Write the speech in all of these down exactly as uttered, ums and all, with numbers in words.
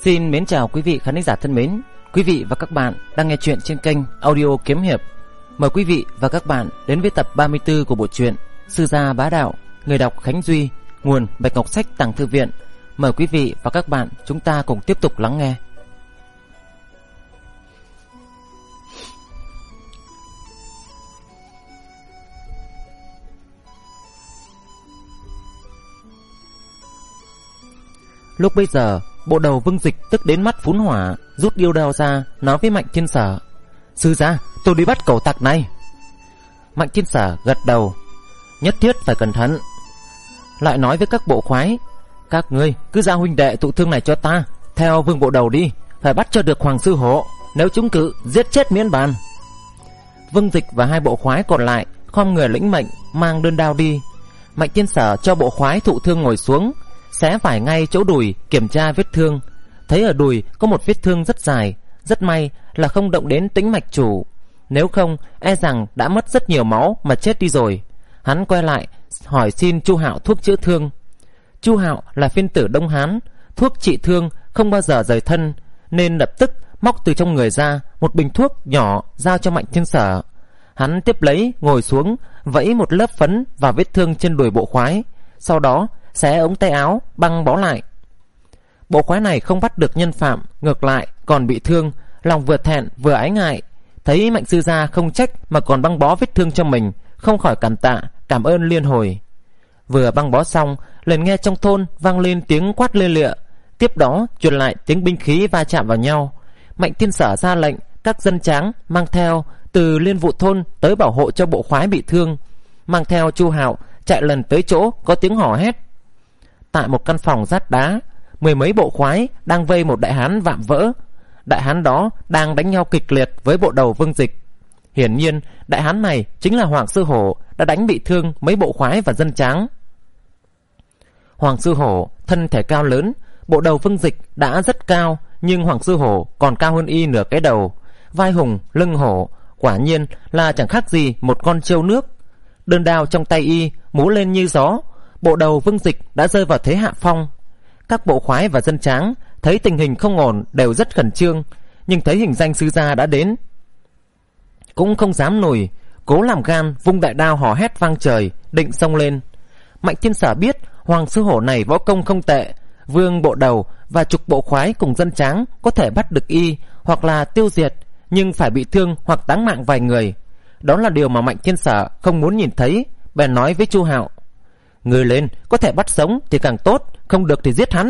Xin mến chào quý vị khán thính giả thân mến. Quý vị và các bạn đang nghe chuyện trên kênh Audio Kiếm Hiệp. Mời quý vị và các bạn đến với tập ba mươi tư của bộ truyện Sư Gia Bá Đạo. Người đọc Khánh Duy, nguồn Bạch Ngọc Sách Tàng Thư Viện. Mời quý vị và các bạn chúng ta cùng tiếp tục lắng nghe. Lúc bây giờ, bộ đầu Vương Dịch tức đến mắt phún hỏa, rút điêu đao ra, nói với Mạnh Thiên Sở: Sư gia, tôi đi bắt cẩu tặc này. Mạnh Thiên Sở gật đầu: Nhất thiết phải cẩn thận. Lại nói với các bộ khoái: Các ngươi cứ giao huynh đệ thụ thương này cho ta, theo Vương bộ đầu đi, phải bắt cho được Hoàng sư hộ, nếu chúng cự giết chết miễn bàn. Vương Dịch và hai bộ khoái còn lại khom người lĩnh mệnh, mang đơn đao đi. Mạnh Thiên Sở cho bộ khoái thụ thương ngồi xuống, xé vải ngay chỗ đùi kiểm tra vết thương. Thấy ở đùi có một vết thương rất dài, rất may là không động đến tĩnh mạch chủ, nếu không e rằng đã mất rất nhiều máu mà chết đi rồi. Hắn quay lại hỏi xin Chu Hạo thuốc chữa thương. Chu Hạo là phiên tử Đông Hán, thuốc trị thương không bao giờ rời thân, nên lập tức móc từ trong người ra một bình thuốc nhỏ giao cho Mạnh Thiên Sở. Hắn tiếp lấy ngồi xuống, vẫy một lớp phấn vào vết thương trên đùi bộ khoái, sau đó xé ống tay áo băng bó lại. Bộ khoái này không bắt được nhân phạm, ngược lại còn bị thương, lòng vừa thẹn vừa ái ngại. Thấy Mạnh sư gia không trách mà còn băng bó vết thương cho mình, không khỏi cảm tạ cảm ơn liên hồi. Vừa băng bó xong, liền nghe trong thôn vang lên tiếng quát lê lịa, tiếp đó truyền lại tiếng binh khí va chạm vào nhau. Mạnh Thiên Sở ra lệnh các dân tráng mang theo từ liên vụ thôn tới bảo hộ cho bộ khoái bị thương, mang theo Chu Hạo chạy lần tới chỗ có tiếng hò hét. Tại một căn phòng rát đá, mười mấy bộ khoái đang vây một đại hán vạm vỡ. Đại hán đó đang đánh nhau kịch liệt với bộ đầu Vương Dịch. Hiển nhiên đại hán này chính là Hoàng sư hổ đã đánh bị thương mấy bộ khoái và dân tráng. Hoàng sư hổ thân thể cao lớn, bộ đầu Vương Dịch đã rất cao, nhưng Hoàng sư hổ còn cao hơn y nửa cái đầu. Vai hùng lưng hổ, quả nhiên là chẳng khác gì một con trâu nước. Đơn đao trong tay y múa lên như gió. Bộ đầu Vương Dịch đã rơi vào thế hạ phong. Các bộ khoái và dân tráng thấy tình hình không ổn đều rất khẩn trương, nhưng thấy hình danh sư gia đã đến cũng không dám nổi, cố làm gan vung đại đao hò hét vang trời, định xông lên. Mạnh Thiên Sở biết Hoàng sư hổ này võ công không tệ, Vương bộ đầu và chục bộ khoái cùng dân tráng có thể bắt được y hoặc là tiêu diệt, nhưng phải bị thương hoặc táng mạng vài người. Đó là điều mà Mạnh Thiên Sở không muốn nhìn thấy, bèn nói với Chu Hạo: Người lên, có thể bắt sống thì càng tốt, không được thì giết hắn.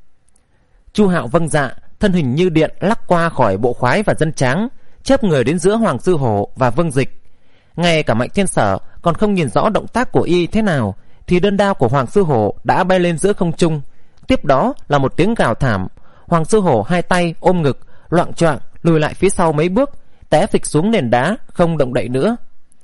Chu Hạo vâng dạ, thân hình như điện lắc qua khỏi bộ khoái và dân tráng, chớp người đến giữa Hoàng sư hổ và Vương Dịch. Ngay cả Mạnh Thiên Sở còn không nhìn rõ động tác của y thế nào, thì đơn đao của Hoàng sư hổ đã bay lên giữa không trung. Tiếp đó là một tiếng gào thảm. Hoàng sư hổ hai tay ôm ngực, loạng choạng lùi lại phía sau mấy bước, té phịch xuống nền đá, không động đậy nữa.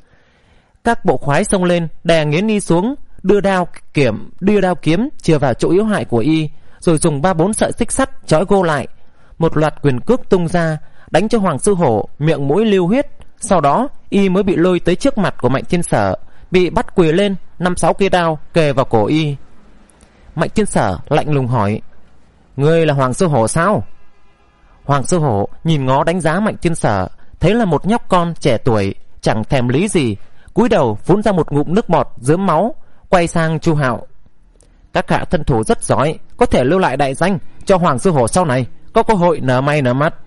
Các bộ khoái xông lên đè nghiến y xuống, đưa đao kiểm đưa đao kiếm chìa vào chỗ yếu hại của y, rồi dùng ba bốn sợi xích sắt trói gô lại. Một loạt quyền cước tung ra, đánh cho Hoàng sư hổ miệng mũi lưu huyết. Sau đó y mới bị lôi tới trước mặt của Mạnh Thiên Sở, bị bắt quỳ lên, năm sáu cây đao kề vào cổ y. Mạnh Thiên Sở lạnh lùng hỏi: Ngươi là Hoàng sư hổ sao? Hoàng sư hổ nhìn ngó đánh giá Mạnh Thiên Sở, thấy là một nhóc con trẻ tuổi, chẳng thèm lý gì, cúi đầu phun ra một ngụm nước bọt rớm máu, quay sang Chu Hạo: Các hạ thân thủ rất giỏi, có thể lưu lại đại danh cho Hoàng sư hổ sau này có cơ hội nở may nở mắt.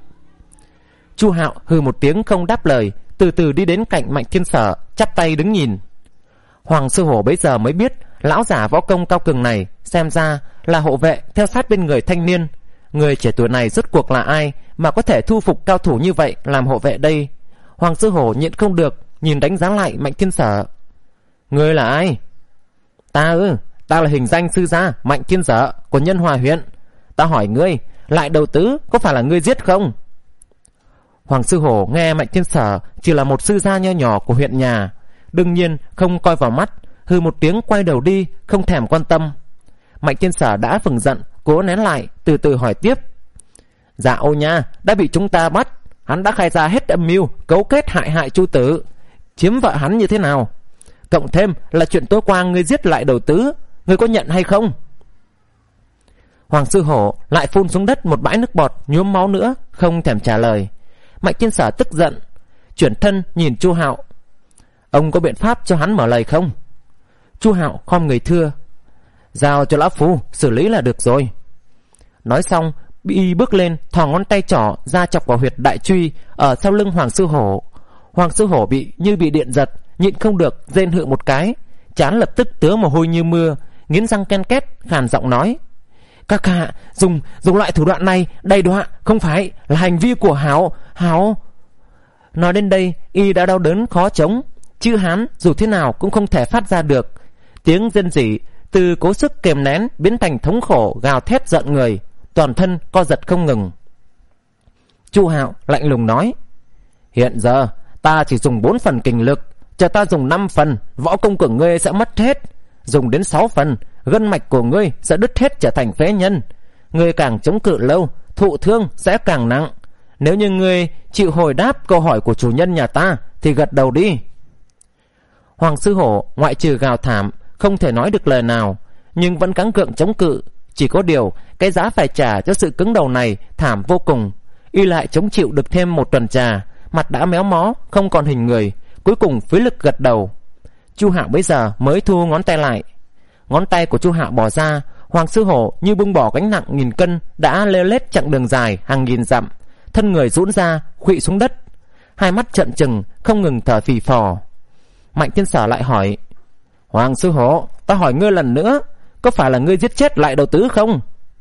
Chu Hạo hừ một tiếng không đáp lời, từ từ đi đến cạnh Mạnh Thiên Sở, chắp tay đứng nhìn. Hoàng sư hổ bấy giờ mới biết lão giả võ công cao cường này xem ra là hộ vệ theo sát bên người thanh niên. Người trẻ tuổi này rốt cuộc là ai mà có thể thu phục cao thủ như vậy làm hộ vệ đây? Hoàng sư hổ nhịn không được, nhìn đánh giá lại Mạnh Thiên Sở: Ngươi là ai? Ta ư? Ta là hình danh sư gia Mạnh Thiên Sở của Nhân Hòa huyện. Ta hỏi ngươi, lại đầu tứ có phải là ngươi giết không? Hoàng sư hổ nghe Mạnh Thiên Sở chỉ là một sư gia nho nhỏ của huyện nhà, đương nhiên không coi vào mắt, hừ một tiếng quay đầu đi, không thèm quan tâm. Mạnh Thiên Sở đã phừng giận, cố nén lại, từ từ hỏi tiếp: Dạ ô nha, đã bị chúng ta bắt, hắn đã khai ra hết âm mưu cấu kết hại hại Chu tử, chiếm vợ hắn như thế nào, cộng thêm là chuyện tối qua ngươi giết lại đầu tứ, ngươi có nhận hay không? Hoàng Sư Hổ lại phun xuống đất một bãi nước bọt nhuốm máu nữa, không thèm trả lời. Mạnh Thiên Sở tức giận, chuyển thân nhìn Chu Hạo. Ông có biện pháp cho hắn mở lời không? Chu Hạo khom người thưa, giao cho lão phu xử lý là được rồi. Nói xong, y bước lên, thò ngón tay trỏ ra chọc vào huyệt đại truy ở sau lưng Hoàng Sư Hổ. Hoàng Sư Hổ bị như bị điện giật, nhịn không được rên hự một cái, trán lập tức tứa mồ hôi như mưa, nghiến răng ken két, khàn giọng nói: Các hạ dùng dùng loại thủ đoạn này đầy đọa, không phải là hành vi của Hảo Hảo. Nói đến đây, y đã đau đớn khó chống, chữ Hán dù thế nào cũng không thể phát ra được. Tiếng rên rỉ từ cố sức kềm nén biến thành thống khổ gào thét giận người, toàn thân co giật không ngừng. Chu Hạo lạnh lùng nói: Hiện giờ ta chỉ dùng bốn phần kình lực, chờ ta dùng năm phần, võ công của ngươi sẽ mất hết. Dùng đến sáu phần, gân mạch của ngươi sẽ đứt hết trở thành phế nhân. Ngươi càng chống cự lâu, thụ thương sẽ càng nặng. Nếu như ngươi chịu hồi đáp câu hỏi của chủ nhân nhà ta thì gật đầu đi. Hoàng Sư Hổ ngoại trừ gào thảm, không thể nói được lời nào, nhưng vẫn gắng gượng chống cự. Chỉ có điều cái giá phải trả cho sự cứng đầu này thảm vô cùng. Y lại chống chịu được thêm một tuần trà, mặt đã méo mó, không còn hình người, cuối cùng phí lực gật đầu. Chu Hạo bây giờ mới thu ngón tay lại. Ngón tay của Chu Hạo bỏ ra, Hoàng Sư Hổ như bung bỏ gánh nặng nghìn cân đã leo lết chặng đường dài hàng nghìn dặm, thân người rũn ra khuỵu xuống đất, hai mắt trợn trừng không ngừng thở phì phò. Mạnh Thiên Sở lại hỏi: Hoàng Sư Hổ, ta hỏi ngươi lần nữa, có phải là ngươi giết chết Lại Đầu Tứ không?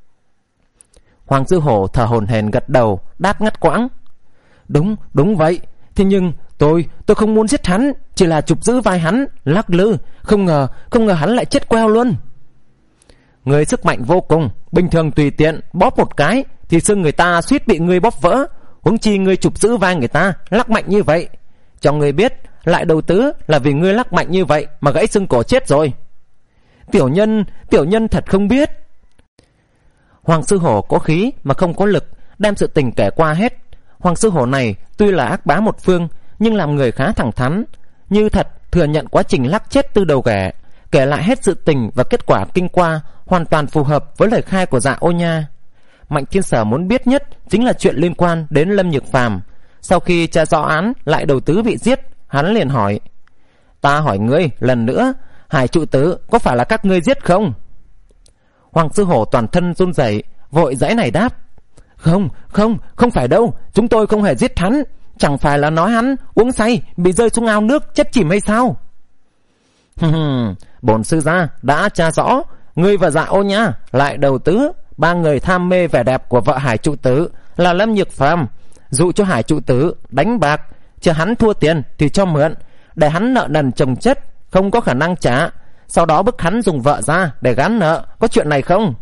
Hoàng Sư Hổ thở hổn hển gật đầu, đáp ngắt quãng: Đúng, đúng vậy. Thế nhưng tôi, tôi không muốn giết hắn, chỉ là chụp giữ vai hắn, lắc lư. Không ngờ, không ngờ hắn lại chết queo luôn. Người sức mạnh vô cùng, bình thường tùy tiện bóp một cái thì xương người ta suýt bị ngươi bóp vỡ, huống chi ngươi chụp giữ vai người ta, lắc mạnh như vậy. Cho ngươi biết, Lại Đầu Tứ là vì ngươi lắc mạnh như vậy mà gãy xương cổ chết rồi. Tiểu nhân, tiểu nhân thật không biết. Hoàng Sư Hổ có khí mà không có lực, đem sự tình kể qua hết. Hoàng Sư Hổ này tuy là ác bá một phương, nhưng làm người khá thẳng thắn, như thật thừa nhận quá trình lắc chết Tư Đầu Ghẻ, kể lại hết sự tình và kết quả kinh qua, hoàn toàn phù hợp với lời khai của Dạ Ô Nha. Mạnh Thiên Sở muốn biết nhất chính là chuyện liên quan đến Lâm Nhược Phàm. Sau khi tra rõ án Lại Đầu Tứ bị giết, hắn liền hỏi: Ta hỏi ngươi lần nữa, Hải Trụ Tứ có phải là các ngươi giết không? Hoàng Sư Hổ toàn thân run rẩy, vội giãy này đáp: Không, không, không phải đâu, chúng tôi không hề giết hắn. Chẳng phải là nói hắn uống say bị rơi xuống ao nước chết chìm hay sao? Bổn sư gia đã tra rõ, ngươi và Dạ Ô Nha, Lại Đầu Tứ, ba người tham mê vẻ đẹp của vợ Hải Trụ Tứ là Lâm Nhược Phàm, dụ cho Hải Trụ Tứ đánh bạc, chờ hắn thua tiền thì cho mượn, để hắn nợ nần chồng chất, không có khả năng trả, sau đó bức hắn dùng vợ ra để gán nợ. Có chuyện này không?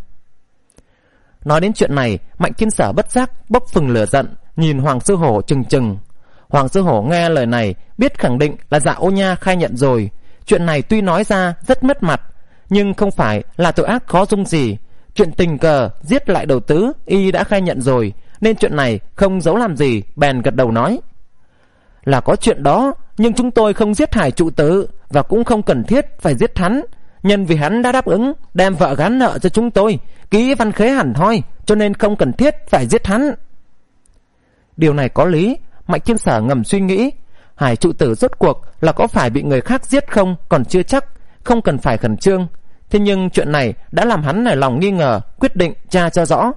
Nói đến chuyện này, Mạnh Thiên Sở bất giác bốc phừng lửa giận, nhìn Hoàng Sư Hổ chừng chừng. Hoàng Sư Hổ nghe lời này, biết khẳng định là Dạ Ô Nha khai nhận rồi. Chuyện này tuy nói ra rất mất mặt, nhưng không phải là tội ác khó dung gì. Chuyện tình cờ giết Lại Đầu Tứ y đã khai nhận rồi, nên chuyện này không giấu làm gì, bèn gật đầu nói: Là có chuyện đó, nhưng chúng tôi không giết Hải Trụ Tứ, và cũng không cần thiết phải giết hắn. Nhân vì hắn đã đáp ứng đem vợ gán nợ cho chúng tôi, ký văn khế hẳn hoi, cho nên không cần thiết phải giết hắn. Điều này có lý. Mạnh Thiên Sở ngầm suy nghĩ, Hải Trụ Tử rốt cuộc là có phải bị người khác giết không còn chưa chắc, không cần phải khẩn trương. Thế nhưng chuyện này đã làm hắn nảy lòng nghi ngờ, quyết định tra cho rõ.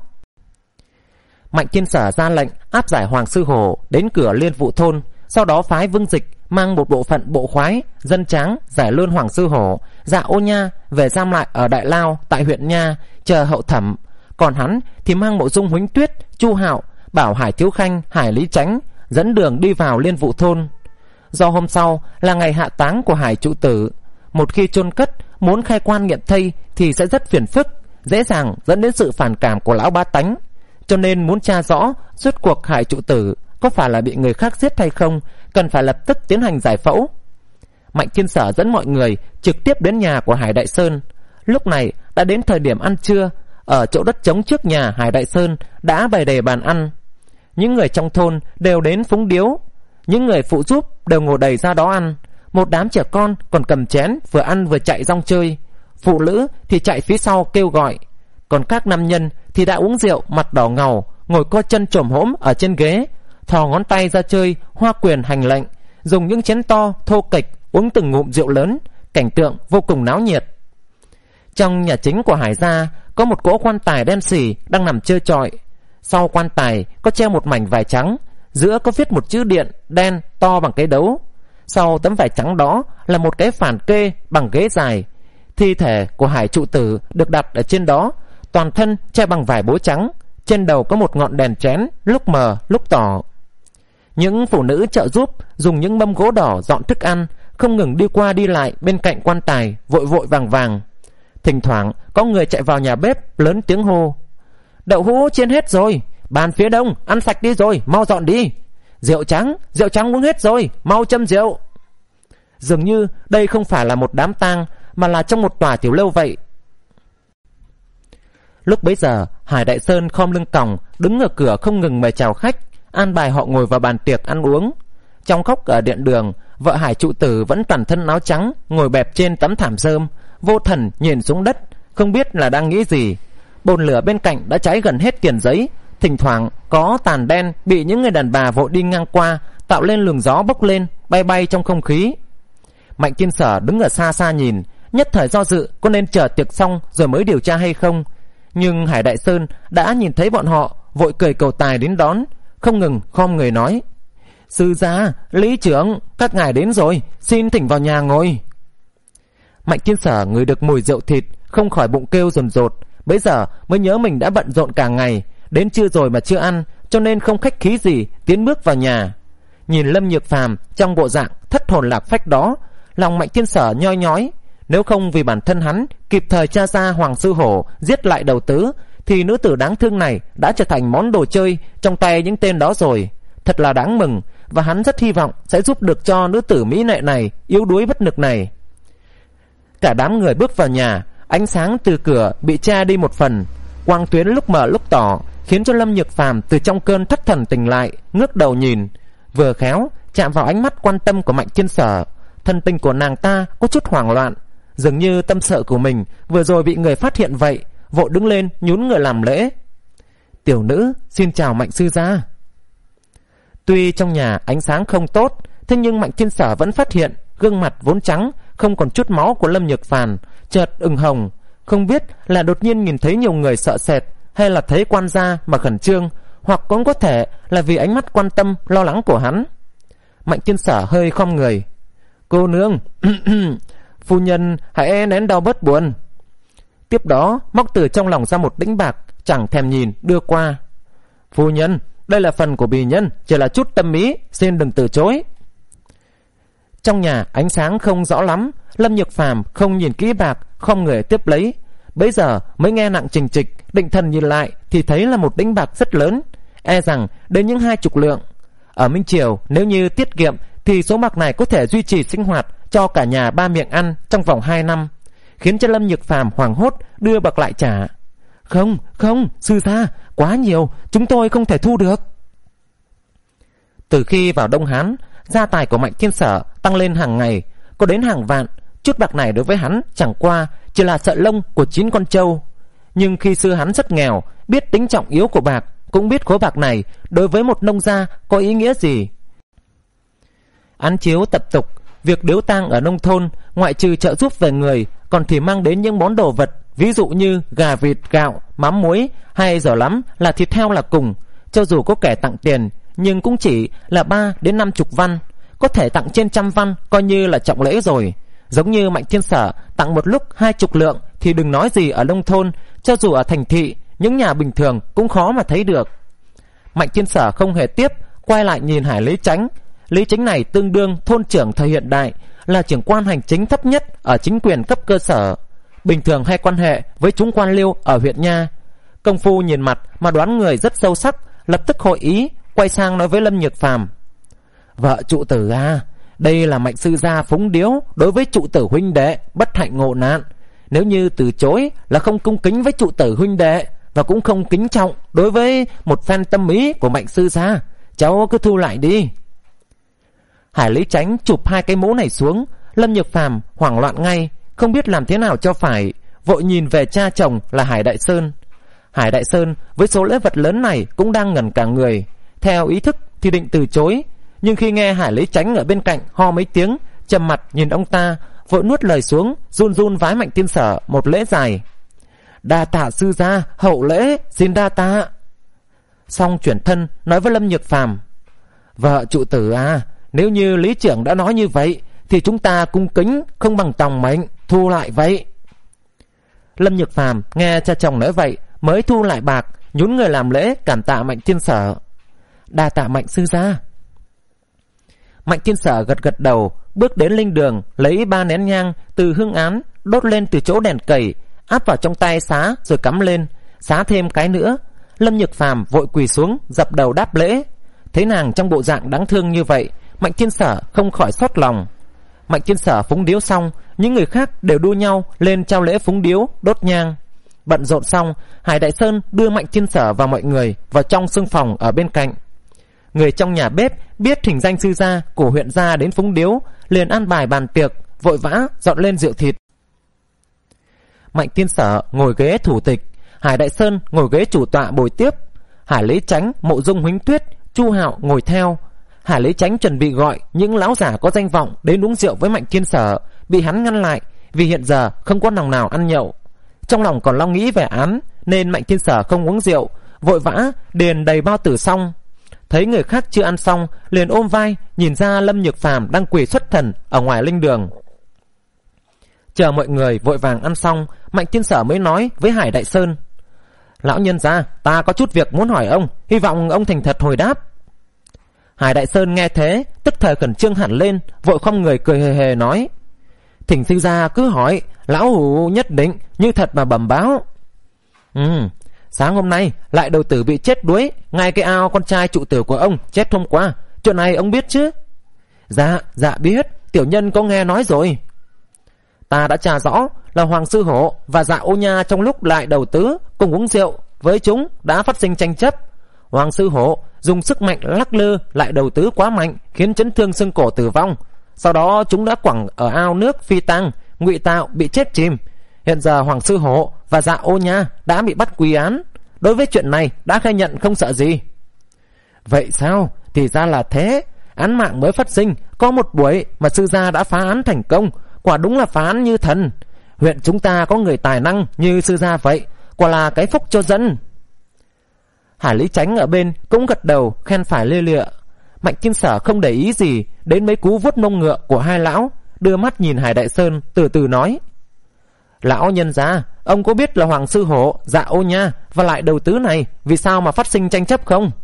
Mạnh Thiên Sở ra lệnh áp giải Hoàng Sư Hổ đến cửa Liên Vụ thôn, sau đó phái Vương Dịch mang một bộ phận bộ khoái dân tráng giải luôn Hoàng Sư Hổ, Dạ Ô Nha về giam lại ở Đại Lao tại huyện Nha chờ hậu thẩm. Còn hắn thì mang Mộ Dung Huỳnh Tuyết, Chu Hạo, bảo Hải Thiếu Khanh, Hải Lý Chánh dẫn đường đi vào Liên Vụ thôn. Do hôm sau là ngày hạ táng của Hải Trụ Tử, một khi chôn cất muốn khai quan nghiệm thây thì sẽ rất phiền phức, dễ dàng dẫn đến sự phản cảm của lão bá tánh. Cho nên muốn tra rõ rốt cuộc Hải Trụ Tử có phải là bị người khác giết hay không, cần phải lập tức tiến hành giải phẫu. Mạnh Thiên Sở dẫn mọi người trực tiếp đến nhà của Hải Đại Sơn. Lúc này đã đến thời điểm ăn trưa. Ở chỗ đất trống trước nhà Hải Đại Sơn đã bày đầy bàn ăn. Những người trong thôn đều đến phúng điếu, những người phụ giúp đều ngồi đầy ra đó ăn. Một đám trẻ con còn cầm chén vừa ăn vừa chạy rong chơi. Phụ nữ thì chạy phía sau kêu gọi. Còn các nam nhân thì đã uống rượu, mặt đỏ ngầu, ngồi co chân chồm hổm ở trên ghế, thò ngón tay ra chơi hoa quyền hành lệnh, dùng những chén to thô kệch uống từng ngụm rượu lớn, cảnh tượng vô cùng náo nhiệt. Trong nhà chính của Hải gia có một cỗ quan tài đen xỉ đang nằm trơ trọi. Sau quan tài có treo một mảnh vải trắng, giữa có viết một chữ điện đen to bằng cái đấu. Sau tấm vải trắng đó là một cái phản kê bằng ghế dài. Thi thể của Hải trụ tử được đặt ở trên đó, toàn thân che bằng vải bố trắng, trên đầu có một ngọn đèn chén lúc mờ lúc tỏ. Những phụ nữ trợ giúp dùng những mâm gỗ đỏ dọn thức ăn, không ngừng đi qua đi lại bên cạnh quan tài, vội vội vàng vàng. Thỉnh thoảng có người chạy vào nhà bếp lớn tiếng hô: "Đậu hũ chiên hết rồi, bàn phía đông ăn sạch đi rồi, mau dọn đi. Rượu trắng, rượu trắng uống hết rồi, mau châm rượu." Dường như đây không phải là một đám tang, mà là trong một tòa tiểu lâu vậy. Lúc bấy giờ, Hải Đại Sơn khom lưng còng đứng ở cửa không ngừng mời chào khách, an bài họ ngồi vào bàn tiệc ăn uống. Trong góc ở điện đường, vợ Hải trụ tử vẫn toàn thân áo trắng, ngồi bẹp trên tấm thảm rơm, vô thần nhìn xuống đất, không biết là đang nghĩ gì. Bồn lửa bên cạnh đã cháy gần hết tiền giấy, thỉnh thoảng có tàn đen bị những người đàn bà vội đi ngang qua tạo lên luồng gió bốc lên bay bay trong không khí. Mạnh Thiên Sở đứng ở xa xa nhìn, nhất thời do dự có nên chờ tiệc xong rồi mới điều tra hay không. Nhưng Hải Đại Sơn đã nhìn thấy bọn họ, vội cười cầu tài đến đón, không ngừng khom người nói: "Sư gia, lý trưởng, các ngài đến rồi, xin thỉnh vào nhà ngồi." Mạnh Thiên Sở ngửi được mùi rượu thịt, không khỏi bụng kêu dồn dột. Bấy giờ mới nhớ mình đã bận rộn cả ngày, đến trưa rồi mà chưa ăn, cho nên không khách khí gì tiến bước vào nhà. Nhìn Lâm Nhược Phàm trong bộ dạng thất hồn lạc phách đó, lòng Mạnh Thiên Sở nhoi nhói. Nếu không vì bản thân hắn kịp thời tra ra Hoàng Sư Hổ giết lại đầu tứ, thì nữ tử đáng thương này đã trở thành món đồ chơi trong tay những tên đó rồi. Thật là đáng mừng, và hắn rất hy vọng sẽ giúp được cho nữ tử mỹ lệ này yếu đuối bất lực này. Cả đám người bước vào nhà, ánh sáng từ cửa bị che đi một phần, quang tuyến lúc mờ lúc tỏ, khiến cho Lâm Nhược Phàm từ trong cơn thất thần tỉnh lại, ngước đầu nhìn, vừa khéo chạm vào ánh mắt quan tâm của Mạnh Thiên Sở. Thân tình của nàng ta có chút hoảng loạn, dường như tâm sợ của mình vừa rồi bị người phát hiện vậy, vội đứng lên nhún người làm lễ: "Tiểu nữ xin chào Mạnh sư gia." Tuy trong nhà ánh sáng không tốt, thế nhưng Mạnh Thiên Sở vẫn phát hiện gương mặt vốn trắng không còn chút máu của Lâm Nhược Phàm chợt ửng hồng, không biết là đột nhiên nhìn thấy nhiều người sợ sệt, hay là thấy quan gia mà khẩn trương, hoặc cũng có thể là vì ánh mắt quan tâm lo lắng của hắn. Mạnh Thiên Sở hơi khom người: "Cô nương, phu nhân hãy nén đau bớt buồn." Tiếp đó móc từ trong lòng ra một đĩnh bạc, chẳng thèm nhìn đưa qua: "Phu nhân, đây là phần của bì nhân, chỉ là chút tâm ý, xin đừng từ chối." Trong nhà ánh sáng không rõ lắm, Lâm Nhược Phàm không nhìn kỹ bạc, khom người tiếp lấy. Bấy giờ mới nghe nặng trình trịch, định thần nhìn lại thì thấy là một đĩnh bạc rất lớn, e rằng đến những hai chục lượng. Ở Minh Triều, nếu như tiết kiệm thì số bạc này có thể duy trì sinh hoạt cho cả nhà ba miệng ăn trong vòng hai năm, khiến cho Lâm Nhược Phàm hoảng hốt đưa bạc lại trả. "Không, không, sư gia, quá nhiều, chúng tôi không thể thu được." Từ khi vào Đông Hán, gia tài của Mạnh Thiên Sở tăng lên hàng ngày, có đến hàng vạn. Chút bạc này đối với hắn chẳng qua chỉ là sợi lông của chín con trâu. Nhưng khi xưa hắn rất nghèo, biết tính trọng yếu của bạc, cũng biết khối bạc này đối với một nông gia có ý nghĩa gì. Án chiếu tập tục, việc điếu tang ở nông thôn ngoại trừ trợ giúp về người, còn thì mang đến những món đồ vật, ví dụ như gà vịt gạo, mắm muối, hay giờ lắm là thịt heo là cùng. Cho dù có kẻ tặng tiền, nhưng cũng chỉ là ba đến năm chục văn, có thể tặng trên trăm văn coi như là trọng lễ rồi. Giống như Mạnh Thiên Sở tặng một lúc hai chục lượng thì đừng nói gì ở nông thôn, cho dù ở thành thị, những nhà bình thường cũng khó mà thấy được. Mạnh Thiên Sở không hề tiếp, quay lại nhìn Hải Lý Chánh. Lý Chánh này tương đương thôn trưởng thời hiện đại, là trưởng quan hành chính thấp nhất ở chính quyền cấp cơ sở, bình thường hay quan hệ với chúng quan liêu ở huyện nha. Công phu nhìn mặt mà đoán người rất sâu sắc, lập tức hội ý, quay sang nói với Lâm Nhược Phàm: "Vợ trụ tử à, đây là Mạnh sư gia phúng điếu đối với trụ tử huynh đệ bất hạnh ngộ nạn. Nếu như từ chối là không cung kính với trụ tử huynh đệ, và cũng không kính trọng đối với một phen tâm ý của Mạnh sư gia. Cháu cứ thu lại đi." Hải Lý Chánh chụp hai cái mũ này xuống, Lâm Nhược Phàm hoảng loạn ngay, không biết làm thế nào cho phải, vội nhìn về cha chồng là Hải Đại Sơn. Hải Đại Sơn với số lễ vật lớn này cũng đang ngẩn cả người. Theo ý thức thì định từ chối, nhưng khi nghe Hải Lý Chánh ở bên cạnh ho mấy tiếng, trầm mặt nhìn ông ta, vội nuốt lời xuống, run run vái Mạnh Thiên Sở một lễ dài. Đa tạ sư gia, hậu lễ, xin đa tạ. Xong chuyển thân nói với Lâm Nhược Phàm: Vợ trụ tử à, nếu như lý trưởng đã nói như vậy thì chúng ta cung kính không bằng tòng mệnh, thu lại vậy. Lâm Nhược Phàm nghe cha chồng nói vậy mới thu lại bạc, nhún người làm lễ cảm tạ Mạnh Thiên Sở. Đa tạ Mạnh sư gia. Mạnh Thiên Sở gật gật đầu, bước đến linh đường, lấy ba nén nhang từ hương án đốt lên từ chỗ đèn cầy, áp vào trong tay xá rồi cắm lên, xá thêm cái nữa. Lâm Nhược Phàm vội quỳ xuống dập đầu đáp lễ. Thấy nàng trong bộ dạng đáng thương như vậy, Mạnh Thiên Sở không khỏi xót lòng. Mạnh Thiên Sở phúng điếu xong, những người khác đều đua nhau lên trao lễ phúng điếu, đốt nhang. Bận rộn xong, Hải Đại Sơn đưa Mạnh Thiên Sở và mọi người vào trong xương phòng ở bên cạnh. Người trong nhà bếp biết thỉnh danh sư gia của huyện gia đến phúng điếu, liền an bài bàn tiệc, vội vã dọn lên rượu thịt. Mạnh Thiên Sở ngồi ghế thủ tịch, Hải Đại Sơn ngồi ghế chủ tọa bồi tiếp. Hải Lý Chánh, Mộ Dung Huỳnh Tuyết, Chu Hạo ngồi theo. Hải Lý Chánh chuẩn bị gọi những lão giả có danh vọng đến uống rượu với Mạnh Thiên Sở, bị hắn ngăn lại vì hiện giờ không có lòng nào ăn nhậu. Trong lòng còn lo nghĩ về án nên Mạnh Thiên Sở không uống rượu, vội vã điền đầy bao tử xong. Thấy người khác chưa ăn xong, liền ôm vai nhìn ra Lâm Nhược Phàm đang quỳ xuất thần ở ngoài linh đường. Chờ mọi người vội vàng ăn xong, Mạnh Thiên Sở mới nói với Hải Đại Sơn: Lão nhân gia, ta có chút việc muốn hỏi ông, hy vọng ông thành thật hồi đáp. Hải Đại Sơn nghe thế tức thời khẩn trương hẳn lên, vội khom người cười hề hề nói: Thỉnh sư gia cứ hỏi, lão hủ nhất định như thật mà bẩm báo. Ừ, sáng hôm nay lại đầu tử bị chết đuối ngay cái ao con trai trụ tử của ông chết hôm qua, chuyện này ông biết chứ? Dạ, dạ biết, tiểu nhân có nghe nói rồi. Ta đã tra rõ là Hoàng Sư Hổ và Dạ Ô Nha trong lúc lại đầu tứ cùng uống rượu với chúng đã phát sinh tranh chấp. Hoàng Sư Hổ dùng sức mạnh lắc lư lại đầu tứ quá mạnh, khiến chấn thương xương cổ tử vong. Sau đó chúng đã quẳng ở ao nước phi tang, ngụy tạo bị chết chìm. Hiện giờ Hoàng Sư Hổ và Dạ Ô Nha đã bị bắt quy án, đối với chuyện này đã khai nhận không sợ gì. Vậy sao? Thì ra là thế. Án mạng mới phát sinh có một buổi mà sư gia đã phá án thành công, quả đúng là phá án như thần. Huyện chúng ta có người tài năng như sư gia vậy, quả là cái phúc cho dân. Hải Lý Chánh ở bên cũng gật đầu khen phải lia lịa. Mạnh Thiên Sở không để ý gì đến mấy cú vuốt mông ngựa của hai lão, đưa mắt nhìn Hải Đại Sơn từ từ nói: Lão nhân gia, ông có biết là Hoàng Sư Hổ, Dạ Ô Nha và lại đầu tứ này vì sao mà phát sinh tranh chấp không?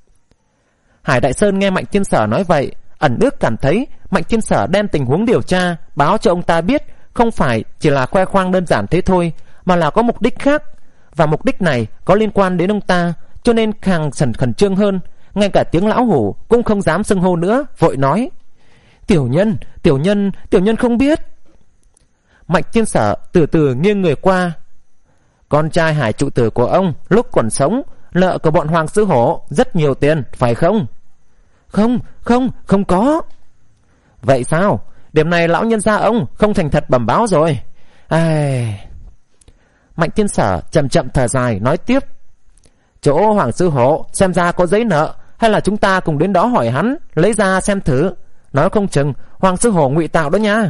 Hải Đại Sơn nghe Mạnh Thiên Sở nói vậy, ẩn ước cảm thấy Mạnh Thiên Sở đem tình huống điều tra báo cho ông ta biết, không phải chỉ là khoe khoang đơn giản thế thôi, mà là có mục đích khác. Và mục đích này có liên quan đến ông ta, cho nên càng sần khẩn trương hơn. Ngay cả tiếng lão hủ cũng không dám xưng hô nữa, vội nói: Tiểu nhân, tiểu nhân, tiểu nhân không biết. Mạnh Thiên Sở từ từ nghiêng người qua: Con trai Hải trụ tử của ông lúc còn sống nợ của bọn Hoàng Sư Hổ rất nhiều tiền, phải không? Không, không, không có. Vậy sao? Điểm này lão nhân gia ông không thành thật bẩm báo rồi. Ai... Mạnh Thiên Sở chậm chậm thở dài nói tiếp: Chỗ Hoàng Sư Hổ xem ra có giấy nợ, hay là chúng ta cùng đến đó hỏi hắn, lấy ra xem thử. Nói không chừng Hoàng Sư Hổ ngụy tạo đó nha.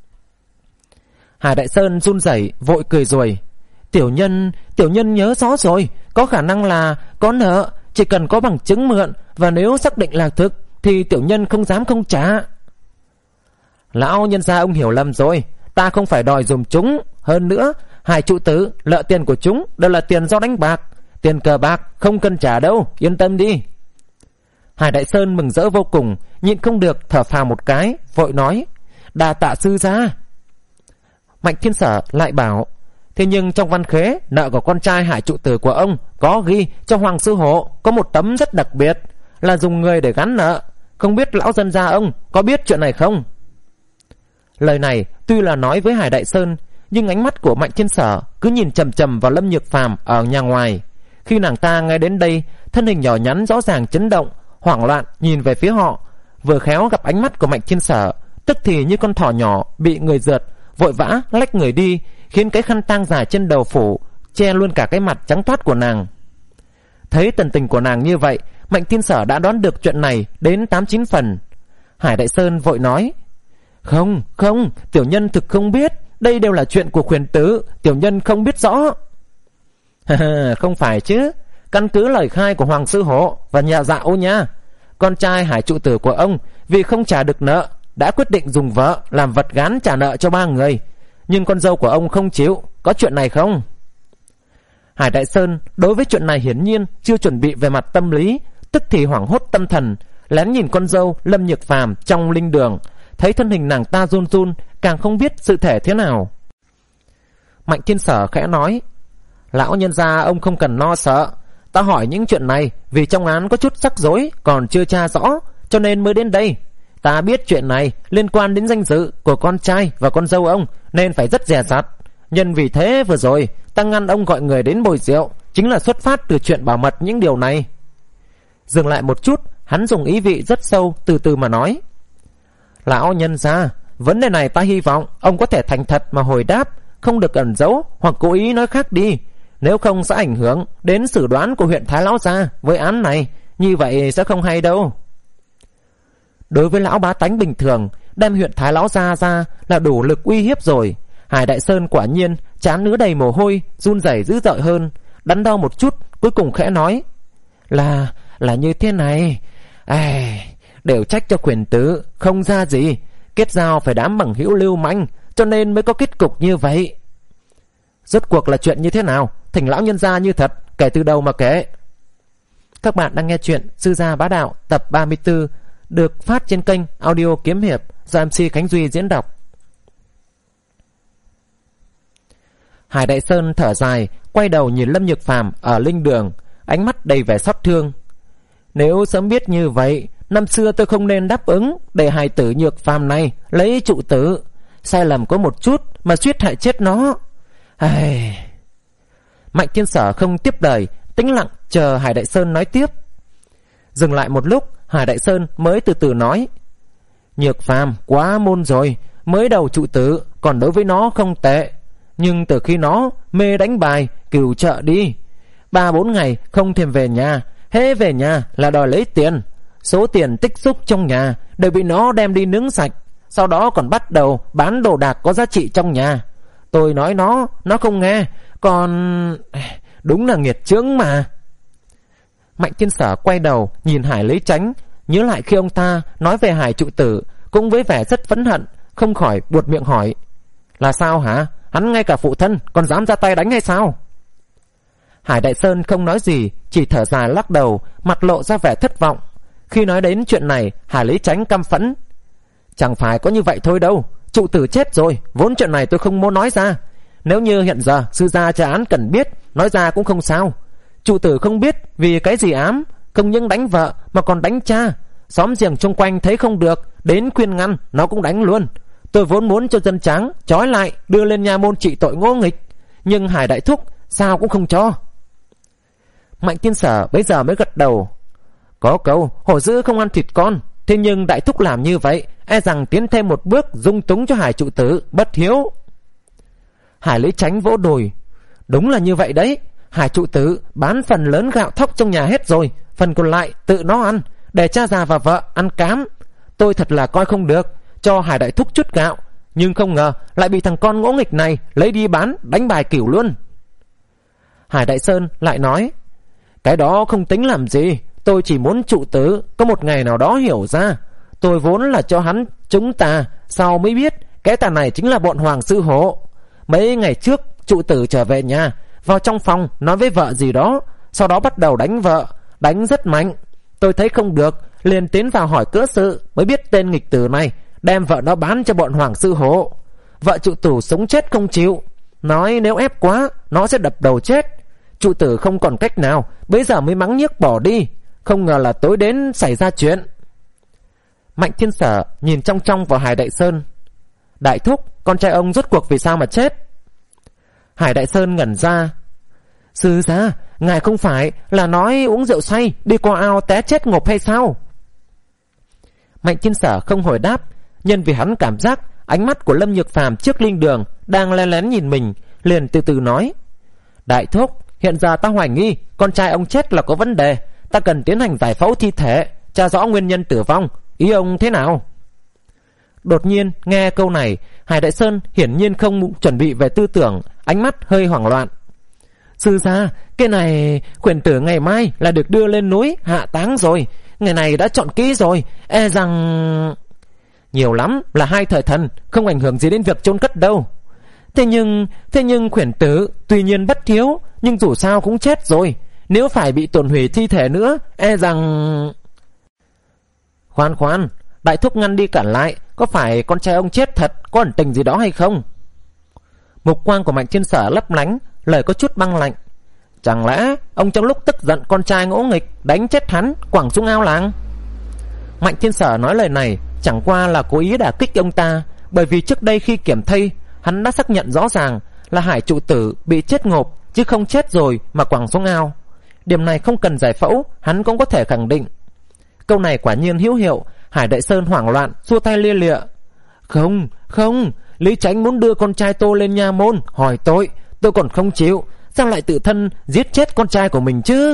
Hải Đại Sơn run rẩy vội cười rồi: Tiểu nhân, tiểu nhân nhớ rõ rồi, có khả năng là có nợ, chỉ cần có bằng chứng mượn, và nếu xác định là thực thì tiểu nhân không dám không trả. Lão nhân gia ông hiểu lầm rồi, ta không phải đòi dùm chúng. Hơn nữa, Hải trụ tử nợ tiền của chúng đều là tiền do đánh bạc, tiền cờ bạc không cần trả đâu, yên tâm đi. Hải Đại Sơn mừng rỡ vô cùng, nhịn không được thở phào một cái, vội nói: Đa tạ sư gia. Mạnh Thiên Sở lại bảo: Thế nhưng trong văn khế nợ của con trai Hải trụ tử của ông có ghi cho Hoàng Sư Hổ có một tấm rất đặc biệt, là dùng người để gắn nợ. Không biết lão dân gia ông có biết chuyện này không? Lời này tuy là nói với Hải Đại Sơn, nhưng ánh mắt của Mạnh Thiên Sở cứ nhìn chầm chầm vào Lâm Nhược Phàm ở nhà ngoài. Khi nàng ta nghe đến đây, thân hình nhỏ nhắn rõ ràng chấn động, hoảng loạn nhìn về phía họ. Vừa khéo gặp ánh mắt của Mạnh Thiên Sở, tức thì như con thỏ nhỏ bị người rượt, vội vã lách người đi, khiến cái khăn tang dài trên đầu phủ che luôn cả cái mặt trắng toát của nàng. Thấy tần tình của nàng như vậy, Mạnh Thiên Sở đã đoán được chuyện này đến tám chín phần. Hải Đại Sơn vội nói: Không, không, tiểu nhân thực không biết, đây đều là chuyện của khuyển tử, tiểu nhân không biết rõ. Không phải chứ, căn cứ lời khai của Hoàng Sư Hổ và nhà dạ ô nha, con trai Hải trụ tử của ông vì không trả được nợ đã quyết định dùng vợ làm vật gán trả nợ cho ba người, nhưng con dâu của ông không chịu. Có chuyện này không? Hải Đại Sơn đối với chuyện này hiển nhiên chưa chuẩn bị về mặt tâm lý, tức thì hoảng hốt tâm thần, lén nhìn con dâu Lâm Nhược Phàm trong linh đường, thấy thân hình nàng ta run run, càng không biết sự thể thế nào. Mạnh Thiên Sở khẽ nói: Lão nhân gia ông không cần lo sợ, ta hỏi những chuyện này vì trong án có chút rắc rối còn chưa tra rõ, cho nên mới đến đây. Ta biết chuyện này liên quan đến danh dự của con trai và con dâu ông nên phải rất dè dặt. Nhân vì thế vừa rồi ta ngăn ông gọi người đến bồi rượu, chính là xuất phát từ chuyện bảo mật những điều này. Dừng lại một chút, hắn dùng ý vị rất sâu, từ từ mà nói: Lão nhân gia, vấn đề này ta hy vọng ông có thể thành thật mà hồi đáp, không được ẩn giấu hoặc cố ý nói khác đi, nếu không sẽ ảnh hưởng đến xử đoán của huyện Thái Lão gia với án này, như vậy sẽ không hay đâu. Đối với lão bá tánh bình thường, đem huyện Thái Lão gia ra là đủ lực uy hiếp rồi. Hải Đại Sơn quả nhiên trán ứa đầy mồ hôi, run rẩy dữ dội hơn, đắn đo một chút, cuối cùng khẽ nói: Là, là như thế này. Ai, đều trách cho khuyển tử không ra gì, kết giao phải đám bằng hữu lưu manh, cho nên mới có kết cục như vậy. Rốt cuộc là chuyện như thế nào? Thỉnh lão nhân gia như thật, kể từ đầu mà kể. Các bạn đang nghe chuyện Sư Gia Bá Đạo tập ba mươi tư, được phát trên kênh Audio Kiếm Hiệp do em xê Khánh Duy diễn đọc. Hải Đại Sơn thở dài, quay đầu nhìn Lâm Nhược Phàm ở linh đường, ánh mắt đầy vẻ xót thương. Nếu sớm biết như vậy, năm xưa tôi không nên đáp ứng để hài tử Nhược Phàm này lấy trụ tử. Sai lầm có một chút mà suýt hại chết nó. Ai... Mạnh Thiên Sở không tiếp lời, tĩnh lặng chờ Hải Đại Sơn nói tiếp. Dừng lại một lúc, Hải Đại Sơn mới từ từ nói: Nhược Phàm quá môn rồi, mới đầu trụ tử còn đối với nó không tệ, nhưng từ khi nó mê đánh bài, cừu chợ đi, ba bốn ngày không thèm về nhà, hễ về nhà là đòi lấy tiền. Số tiền tích xúc trong nhà đều bị nó đem đi nướng sạch, sau đó còn bắt đầu bán đồ đạc có giá trị trong nhà. Tôi nói nó, nó không nghe, còn... đúng là nghiệt chướng mà. Mạnh Thiên Sở quay đầu nhìn Hải Lý Chánh, nhớ lại khi ông ta nói về Hải trụ tử, cũng với vẻ rất phẫn hận, không khỏi buột miệng hỏi: Là sao hả? Hắn ngay cả phụ thân còn dám ra tay đánh hay sao? Hải Đại Sơn không nói gì, chỉ thở dài lắc đầu, mặt lộ ra vẻ thất vọng. Khi nói đến chuyện này, Hải Lý Chánh căm phẫn: Chẳng phải có như vậy thôi đâu, trụ tử chết rồi, vốn chuyện này tôi không muốn nói ra. Nếu như hiện giờ sư gia tra án cần biết, nói ra cũng không sao. Trụ tử không biết vì cái gì ám, không những đánh vợ mà còn đánh cha. Xóm giềng xung quanh thấy không được, đến khuyên ngăn nó cũng đánh luôn. Tôi vốn muốn cho dân tráng trói lại, đưa lên nha môn trị tội ngỗ nghịch, nhưng Hải đại thúc sao cũng không cho. Mạnh Thiên Sở bấy giờ mới gật đầu: Có câu hổ dữ không ăn thịt con, thế nhưng đại thúc làm như vậy, e rằng tiến thêm một bước dung túng cho Hải trụ tử bất hiếu. Hải Lý Chánh vỗ đùi: Đúng là như vậy đấy, Hải trụ tử bán phần lớn gạo thóc trong nhà hết rồi, phần còn lại tự nó ăn, để cha già và vợ ăn cám. Tôi thật là coi không được, cho Hải đại thúc chút gạo, nhưng không ngờ lại bị thằng con ngỗ nghịch này lấy đi bán đánh bài cửu luôn. Hải Đại Sơn lại nói: Cái đó không tính làm gì, tôi chỉ muốn trụ tử có một ngày nào đó hiểu ra. Tôi vốn là cho hắn chúng ta, sau mới biết cái tà này chính là bọn Hoàng Sư Hổ. Mấy ngày trước trụ tử trở về nhà, vào trong phòng nói với vợ gì đó, sau đó bắt đầu đánh vợ, đánh rất mạnh. Tôi thấy không được, liền tiến vào hỏi cớ sự, mới biết tên nghịch tử này đem vợ nó bán cho bọn Hoàng Sư Hổ. Vợ trụ tử sống chết không chịu, nói nếu ép quá nó sẽ đập đầu chết. Trụ tử không còn cách nào, bây giờ mới mắng nhiếc bỏ đi. Không ngờ là tối đến xảy ra chuyện. Mạnh Thiên Sở nhìn trong trong vào Hải Đại Sơn: Đại thúc, con trai ông rốt cuộc vì sao mà chết? Hải Đại Sơn ngẩn ra: Sư gia, ngài không phải là nói uống rượu say đi qua ao té chết ngộp hay sao? Mạnh Thiên Sở không hồi đáp, nhân vì hắn cảm giác ánh mắt của Lâm Nhược Phàm trước linh đường đang lén lén nhìn mình, liền từ từ nói: Đại thúc, hiện giờ ta hoài nghi con trai ông chết là có vấn đề, ta cần tiến hành giải phẫu thi thể, tra rõ nguyên nhân tử vong, ý ông thế nào? Đột nhiên nghe câu này, Hải Đại Sơn hiển nhiên không chuẩn bị về tư tưởng, ánh mắt hơi hoảng loạn. Sư gia, cái này khuyển tử ngày mai là được đưa lên núi hạ táng rồi, ngày này đã chọn kỹ rồi, e rằng nhiều lắm là hai thời thần, không ảnh hưởng gì đến việc chôn cất đâu. Thế nhưng Thế nhưng khuyển tử tuy nhiên bất hiếu, nhưng dù sao cũng chết rồi, nếu phải bị tổn hủy thi thể nữa, e rằng... Khoan khoan, đại thúc ngăn đi cản lại, có phải con trai ông chết thật, có ẩn tình gì đó hay không? Mục quang của Mạnh Thiên Sở lấp lánh, lời có chút băng lạnh. Chẳng lẽ ông trong lúc tức giận con trai ngỗ nghịch đánh chết hắn, quẳng xuống ao làng? Mạnh Thiên Sở nói lời này chẳng qua là cố ý đả kích ông ta, bởi vì trước đây khi kiểm thây, hắn đã xác nhận rõ ràng là Hải trụ tử bị chết ngộp, chứ không chết rồi mà quẳng xuống ao. Điểm này không cần giải phẫu, hắn cũng có thể khẳng định. Câu này quả nhiên hữu hiệu. Hải Đại Sơn hoảng loạn xua tay lia lịa: Không, không, Lý Chánh muốn đưa con trai tôi lên nha môn hỏi tội, tôi còn không chịu, sao lại tự thân giết chết con trai của mình chứ?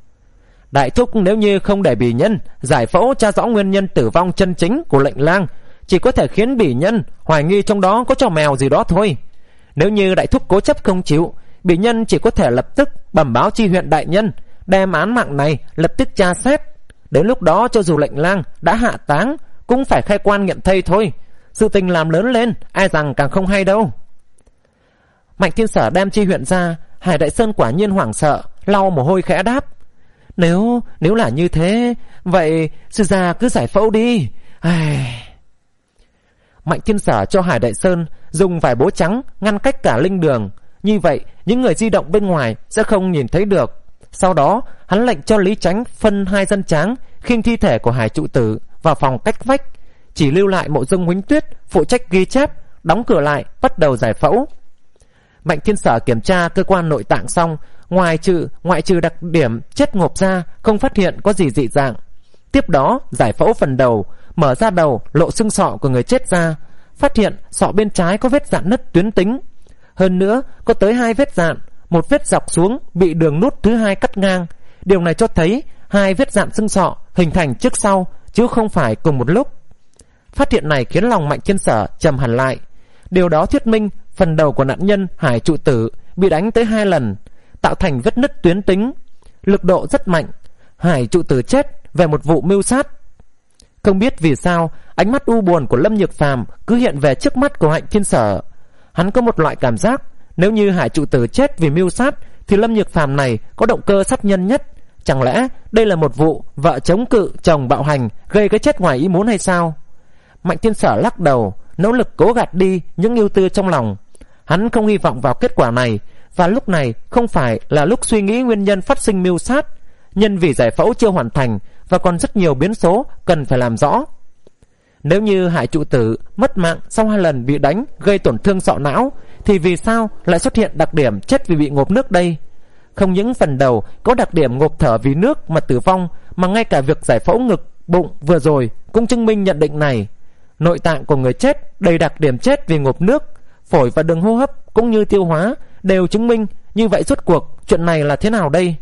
Đại thúc nếu như không để bỉ nhân giải phẫu tra rõ nguyên nhân tử vong chân chính của lệnh lang, chỉ có thể khiến bỉ nhân hoài nghi trong đó có trò mèo gì đó thôi. Nếu như đại thúc cố chấp không chịu, bỉ nhân chỉ có thể lập tức bẩm báo chi huyện đại nhân, đem án mạng này lập tức tra xét. Đến lúc đó cho dù lệnh lang đã hạ táng cũng phải khai quan nghiệm thây thôi. Sự tình làm lớn lên, ai rằng càng không hay đâu. Mạnh Thiên Sở đem chi huyện ra. Hải Đại Sơn quả nhiên hoảng sợ, lau mồ hôi khẽ đáp: Nếu nếu là như thế, vậy sư gia cứ giải phẫu đi. Ai... Mạnh Thiên Sở cho Hải Đại Sơn dùng vải bố trắng ngăn cách cả linh đường, như vậy những người di động bên ngoài sẽ không nhìn thấy được. Sau đó hắn lệnh cho Lý Chánh phân hai dân tráng khiêng thi thể của Hải trụ tử vào phòng cách vách, chỉ lưu lại Mộ Dung Huỳnh Tuyết phụ trách ghi chép, đóng cửa lại bắt đầu giải phẫu. Mạnh Thiên Sở kiểm tra cơ quan nội tạng xong, ngoài trừ ngoại trừ đặc điểm chết ngộp ra, không phát hiện có gì dị dạng. Tiếp đó giải phẫu phần đầu, mở ra đầu lộ xương sọ của người chết ra, phát hiện sọ bên trái có vết rạn nứt tuyến tính, hơn nữa có tới hai vết rạn, một vết dọc xuống bị đường nút thứ hai cắt ngang. Điều này cho thấy hai vết rạn xương sọ hình thành trước sau chứ không phải cùng một lúc. Phát hiện này khiến lòng Mạnh Thiên Sở trầm hẳn lại. Điều đó thuyết minh phần đầu của nạn nhân Hải trụ tử bị đánh tới hai lần, tạo thành vết nứt tuyến tính, lực độ rất mạnh. Hải trụ tử chết về một vụ mưu sát. Không biết vì sao ánh mắt u buồn của Lâm Nhược Phàm cứ hiện về trước mắt của Mạnh Thiên Sở. Hắn có một loại cảm giác, nếu như Hải trụ tử chết vì mưu sát thì Lâm Nhược Phàm này có động cơ sát nhân nhất. Chẳng lẽ đây là một vụ vợ chống cự chồng bạo hành gây cái chết ngoài ý muốn hay sao? Mạnh Thiên Sở lắc đầu, nỗ lực cố gạt đi những ưu tư trong lòng. Hắn không hy vọng vào kết quả này, và lúc này không phải là lúc suy nghĩ nguyên nhân phát sinh mưu sát. Nhân vì giải phẫu chưa hoàn thành và còn rất nhiều biến số cần phải làm rõ. Nếu như Hải trụ tử mất mạng sau hai lần bị đánh gây tổn thương sọ não, thì vì sao lại xuất hiện đặc điểm chết vì bị ngộp nước đây? Không những phần đầu có đặc điểm ngộp thở vì nước mà tử vong, mà ngay cả việc giải phẫu ngực, bụng vừa rồi cũng chứng minh nhận định này. Nội tạng của người chết đầy đặc điểm chết vì ngộp nước, phổi và đường hô hấp cũng như tiêu hóa đều chứng minh. Như vậy rốt cuộc chuyện này là thế nào đây?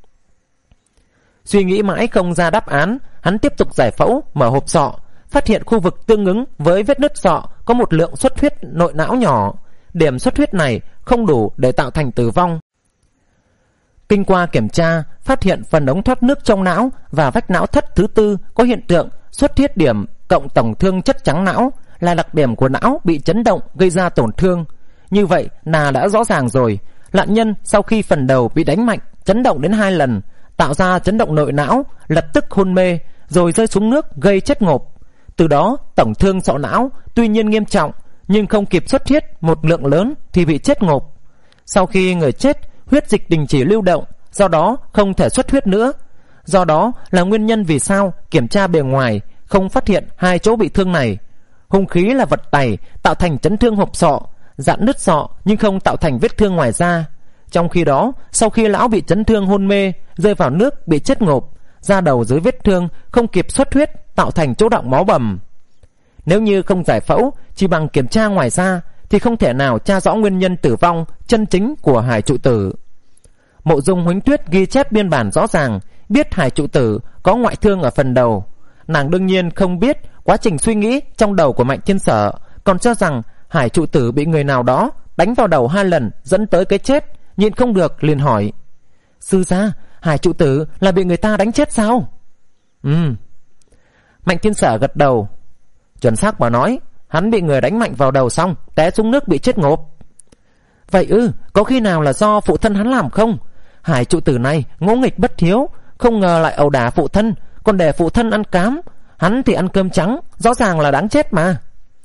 Suy nghĩ mãi không ra đáp án, hắn tiếp tục giải phẫu, mở hộp sọ, phát hiện khu vực tương ứng với vết nứt sọ có một lượng xuất huyết nội não nhỏ. Điểm xuất huyết này không đủ để tạo thành tử vong. Kinh qua kiểm tra, phát hiện phần ống thoát nước trong não và vách não thất thứ tư có hiện tượng xuất huyết điểm cộng tổng thương chất trắng não, là đặc điểm của não bị chấn động gây ra tổn thương. Như vậy là đã rõ ràng rồi, nạn nhân sau khi phần đầu bị đánh mạnh, chấn động đến hai lần, tạo ra chấn động nội não, lập tức hôn mê, rồi rơi xuống nước gây chết ngộp. Từ đó tổng thương sọ não tuy nhiên nghiêm trọng, nhưng không kịp xuất huyết một lượng lớn thì bị chết ngộp. Sau khi người chết, huyết dịch đình chỉ lưu động, do đó không thể xuất huyết nữa. Do đó là nguyên nhân vì sao kiểm tra bề ngoài không phát hiện hai chỗ bị thương này. Hung khí là vật tày, tạo thành chấn thương hộp sọ, dạn nứt sọ nhưng không tạo thành vết thương ngoài da. Trong khi đó, sau khi lão bị chấn thương hôn mê, rơi vào nước bị chết ngộp, da đầu dưới vết thương không kịp xuất huyết, tạo thành chỗ đọng máu bầm. Nếu như không giải phẫu, chỉ bằng kiểm tra ngoài da thì không thể nào tra rõ nguyên nhân tử vong chân chính của Hải trụ tử. Mộ Dung Huỳnh Tuyết ghi chép biên bản rõ ràng, biết Hải trụ tử có ngoại thương ở phần đầu. Nàng đương nhiên không biết quá trình suy nghĩ trong đầu của Mạnh Thiên Sở, còn cho rằng Hải trụ tử bị người nào đó đánh vào đầu hai lần dẫn tới cái chết. Nhịn không được liền hỏi: sư gia, Hải trụ tử là bị người ta đánh chết sao? Ừ. Mạnh Thiên Sở gật đầu. Chuẩn xác mà nói, hắn bị người đánh mạnh vào đầu xong té xuống nước bị chết ngộp. Vậy ư? Có khi nào là do phụ thân hắn làm không? Hải trụ tử này ngỗ nghịch bất hiếu, không ngờ lại ẩu đả phụ thân, còn để phụ thân ăn cám. Hắn thì ăn cơm trắng, rõ ràng là đáng chết mà.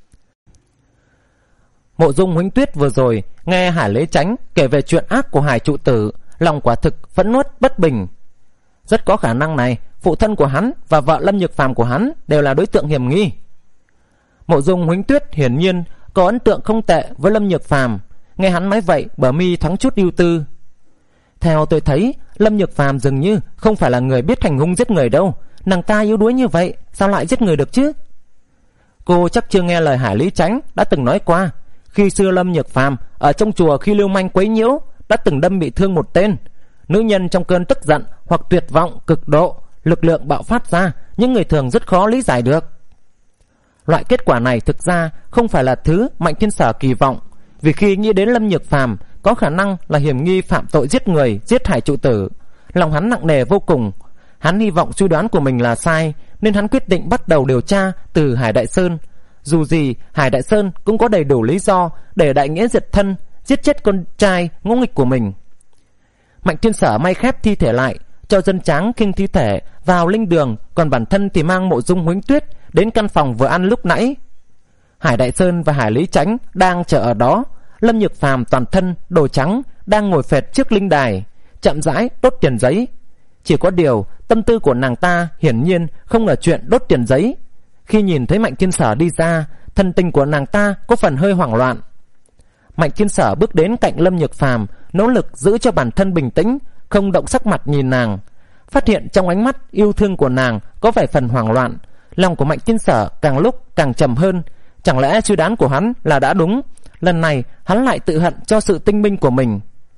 Mộ Dung Huỳnh Tuyết vừa rồi nghe Hải Lý Chánh kể về chuyện ác của Hải trụ tử, lòng quả thực phẫn nuốt bất bình. Rất có khả năng này, phụ thân của hắn và vợ Lâm Nhược Phàm của hắn đều là đối tượng hiểm nghi. Mộ Dung Huỳnh Tuyết hiển nhiên có ấn tượng không tệ với Lâm Nhược Phàm. Nghe hắn nói vậy, bờ mi thoáng chút ưu tư. Theo tôi thấy, Lâm Nhược Phàm dường như không phải là người biết hành hung giết người đâu. Nàng ta yếu đuối như vậy, sao lại giết người được chứ? Cô chắc chưa nghe lời Hải Lý Chánh đã từng nói qua. Khi xưa Lâm Nhược Phàm ở trong chùa khi lưu manh quấy nhiễu đã từng đâm bị thương một tên. Nữ nhân trong cơn tức giận hoặc tuyệt vọng cực độ, lực lượng bạo phát ra, những người thường rất khó lý giải được. Loại kết quả này thực ra không phải là thứ Mạnh Thiên Sở kỳ vọng, vì khi nghĩ đến Lâm Nhược Phàm có khả năng là hiểm nghi phạm tội giết người, giết Hải trụ tử, lòng hắn nặng nề vô cùng. Hắn hy vọng suy đoán của mình là sai, nên hắn quyết định bắt đầu điều tra từ Hải Đại Sơn. Dù gì, Hải Đại Sơn cũng có đầy đủ lý do để đại nghĩa diệt thân, giết chết con trai ngỗ nghịch của mình. Mạnh Thiên Sở may khép thi thể lại, cho dân tráng khinh thi thể vào linh đường, còn bản thân thì mang Mộ Dung Huỳnh Tuyết đến căn phòng vừa ăn lúc nãy. Hải Đại Sơn và Hải Lý Chánh đang chờ ở đó. Lâm Nhược Phàm toàn thân đồ trắng đang ngồi phệt trước linh đài, chậm rãi đốt tiền giấy. Chỉ có điều tâm tư của nàng ta hiển nhiên không là chuyện đốt tiền giấy. Khi nhìn thấy Mạnh Thiên Sở đi ra, thần tình của nàng ta có phần hơi hoảng loạn. Mạnh Thiên Sở bước đến cạnh Lâm Nhược Phàm, nỗ lực giữ cho bản thân bình tĩnh, không động sắc mặt nhìn nàng. Phát hiện trong ánh mắt yêu thương của nàng có vài phần hoảng loạn, lòng của Mạnh Thiên Sở càng lúc càng trầm hơn. Chẳng lẽ suy đoán của hắn là đã đúng? Lần này hắn lại tự hận cho sự tinh minh của mình.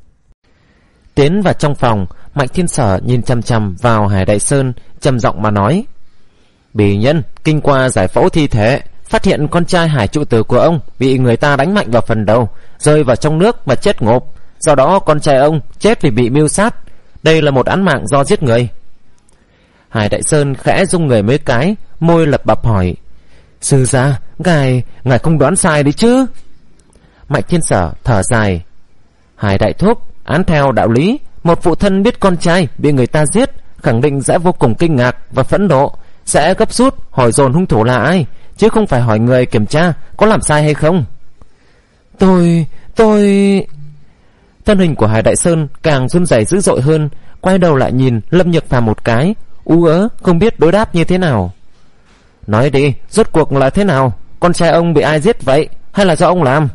Tiến vào trong phòng, Mạnh Thiên Sở nhìn chằm chằm vào Hải Đại Sơn, trầm giọng mà nói: Bỉ nhân kinh qua giải phẫu thi thể, phát hiện con trai Hải trụ tử của ông bị người ta đánh mạnh vào phần đầu, rơi vào trong nước và chết ngộp. Do đó con trai ông chết vì bị mưu sát. Đây là một án mạng do giết người. Hải Đại Sơn khẽ rung người mấy cái, môi lập bập hỏi: Sư gia, ngài, ngài không đoán sai đấy chứ? Mạnh Thiên Sở thở dài: Hải đại thúc, án theo đạo lý, một phụ thân biết con trai bị người ta giết, khẳng định sẽ vô cùng kinh ngạc và phẫn nộ, sẽ gấp rút hỏi dồn hung thủ là ai, chứ không phải hỏi người kiểm tra có làm sai hay không. Tôi... tôi... Thân hình của Hải Đại Sơn càng run rẩy dữ dội hơn, quay đầu lại nhìn Lâm Nhược Phàm một cái, ú ớ không biết đối đáp như thế nào. Nói đi, rốt cuộc là thế nào? Con trai ông bị ai giết vậy, hay là do ông làm?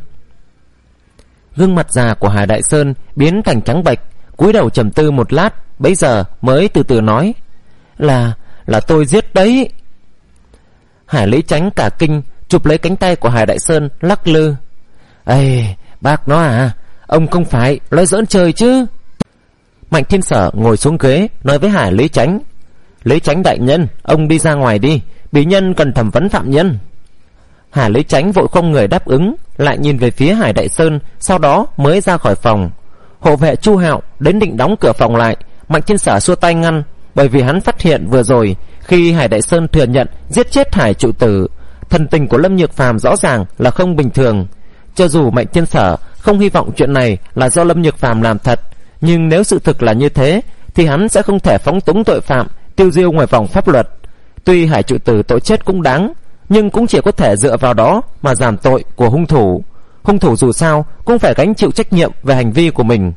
Gương mặt già của Hải Đại Sơn biến thành trắng bệch, cúi đầu trầm tư một lát, bấy giờ mới từ từ nói: Là... là tôi giết đấy. Hải Lý Chánh cả kinh, chụp lấy cánh tay của Hải Đại Sơn lắc lư: Ê, bác nó à, ông không phải nói giỡn chơi chứ? Mạnh Thiên Sở ngồi xuống ghế, nói với Hải Lý Chánh: Lý Chánh đại nhân, ông đi ra ngoài đi, bị nhân cần thẩm vấn phạm nhân. Hải Lý Chánh vội không người đáp ứng, lại nhìn về phía Hải Đại Sơn, sau đó mới ra khỏi phòng. Hộ vệ Chu Hạo đến định đóng cửa phòng lại, Mạnh Thiên Sở xua tay ngăn, bởi vì hắn phát hiện vừa rồi khi Hải Đại Sơn thừa nhận giết chết Hải trụ tử, thần tình của Lâm Nhược Phàm rõ ràng là không bình thường. Cho dù Mạnh Thiên Sở không hy vọng chuyện này là do Lâm Nhược Phàm làm thật, nhưng nếu sự thực là như thế thì hắn sẽ không thể phóng túng tội phạm, tiêu diêu ngoài vòng pháp luật. Tuy Hải trụ tử tội chết cũng đáng, nhưng cũng chỉ có thể dựa vào đó mà giảm tội của hung thủ. Hung thủ dù sao cũng phải gánh chịu trách nhiệm về hành vi của mình.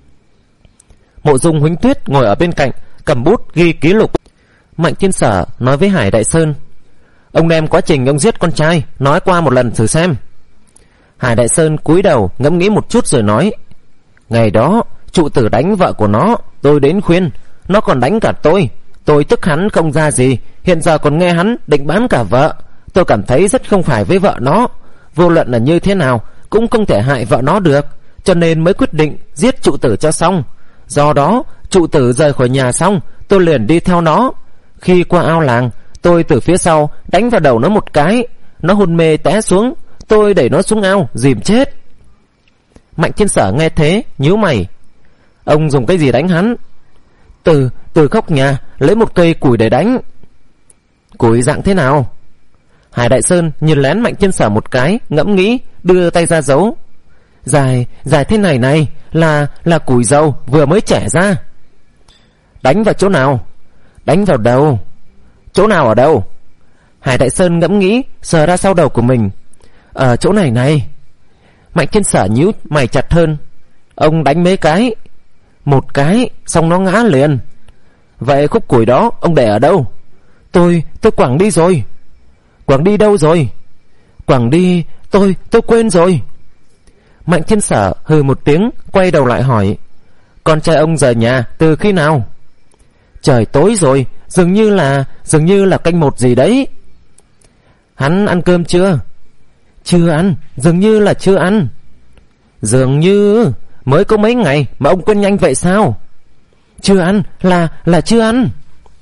Mộ Dung Huỳnh Tuyết ngồi ở bên cạnh, cầm bút ghi ký lục. Mạnh Thiên Sở nói với Hải Đại Sơn: Ông đem quá trình ông giết con trai nói qua một lần thử xem. Hải Đại Sơn cúi đầu ngẫm nghĩ một chút rồi nói: Ngày đó trụ tử đánh vợ của nó, tôi đến khuyên, nó còn đánh cả tôi. Tôi tức hắn không ra gì, hiện giờ còn nghe hắn định bán cả vợ. tôi cảm thấy rất không phải với vợ nó. Vô luận là như thế nào cũng không thể hại vợ nó được, cho nên mới quyết định giết trụ tử cho xong. Do đó trụ tử rời khỏi nhà xong, tôi liền đi theo nó. Khi qua ao làng, tôi từ phía sau đánh vào đầu nó một cái, nó hôn mê té xuống. Tôi đẩy nó xuống ao dìm chết. Mạnh Thiên Sở nghe thế nhíu mày. Ông dùng cái gì đánh hắn? Từ từ góc nhà lấy một cây củi để đánh. Củi dạng thế nào? Hải Đại Sơn nhìn lén Mạnh Thiên Sở một cái, ngẫm nghĩ, đưa tay ra giấu. Dài, dài thế này này, là là củi dầu vừa mới chẻ ra. Đánh vào chỗ nào? Đánh vào đầu. Chỗ nào ở đâu? Hải Đại Sơn ngẫm nghĩ, sờ ra sau đầu của mình. Ở chỗ này này. Mạnh Thiên Sở nhíu mày chặt hơn. Ông đánh mấy cái? Một cái, xong nó ngã liền. Vậy khúc củi đó ông để ở đâu? Tôi, tôi quẳng đi rồi. Quẳng đi đâu rồi? Quẳng đi, tôi, tôi quên rồi. Mạnh Thiên Sở hừ một tiếng, quay đầu lại hỏi. Con trai ông rời nhà từ khi nào? Trời tối rồi, dường như là, dường như là canh một gì đấy. Hắn ăn cơm chưa? Chưa ăn, dường như là chưa ăn. Dường như mới có mấy ngày mà ông quên nhanh vậy sao? Chưa ăn, là, là chưa ăn.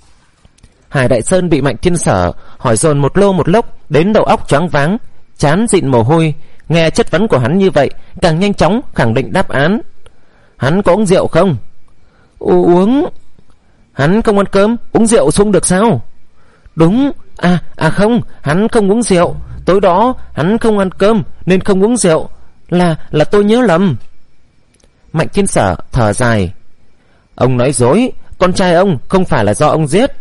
Hải Đại Sơn bị Mạnh Thiên Sở hỏi dồn một lô một lốc đến đầu óc choáng váng, trán dịn mồ hôi. Nghe chất vấn của hắn như vậy, càng nhanh chóng khẳng định đáp án. Hắn có uống rượu không? U uống. Hắn không ăn cơm, uống rượu xuống được sao? Đúng, à, à không, hắn không uống rượu. Tối đó hắn không ăn cơm nên không uống rượu. Là, là tôi nhớ lầm. Mạnh Thiên Sở thở dài. Ông nói dối, con trai ông không phải là do ông giết.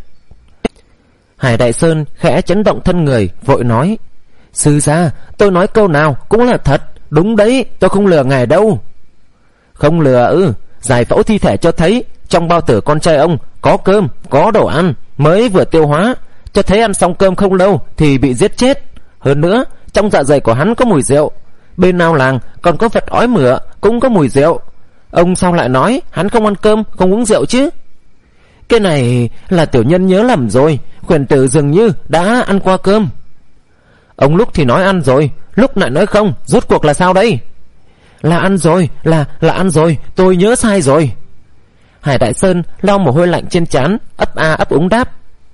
Hải Đại Sơn khẽ chấn động thân người, vội nói. Sư gia, tôi nói câu nào cũng là thật. Đúng đấy, tôi không lừa ngài đâu. Không lừa ư? Giải phẫu thi thể cho thấy trong bao tử con trai ông có cơm, có đồ ăn, mới vừa tiêu hóa, cho thấy ăn xong cơm không lâu thì bị giết chết. Hơn nữa, trong dạ dày của hắn có mùi rượu. Bên ao làng còn có vật ói mửa cũng có mùi rượu. Ông sao lại nói hắn không ăn cơm, không uống rượu chứ? Cái này là tiểu nhân nhớ lầm rồi. Khuyển tử dường như đã ăn qua cơm. Ông lúc thì nói ăn rồi, lúc lại nói không. Rốt cuộc là sao đây? Là ăn rồi, là là ăn rồi, tôi nhớ sai rồi. Hải Đại Sơn lau mồ hôi lạnh trên trán, ấp a ấp úng đáp.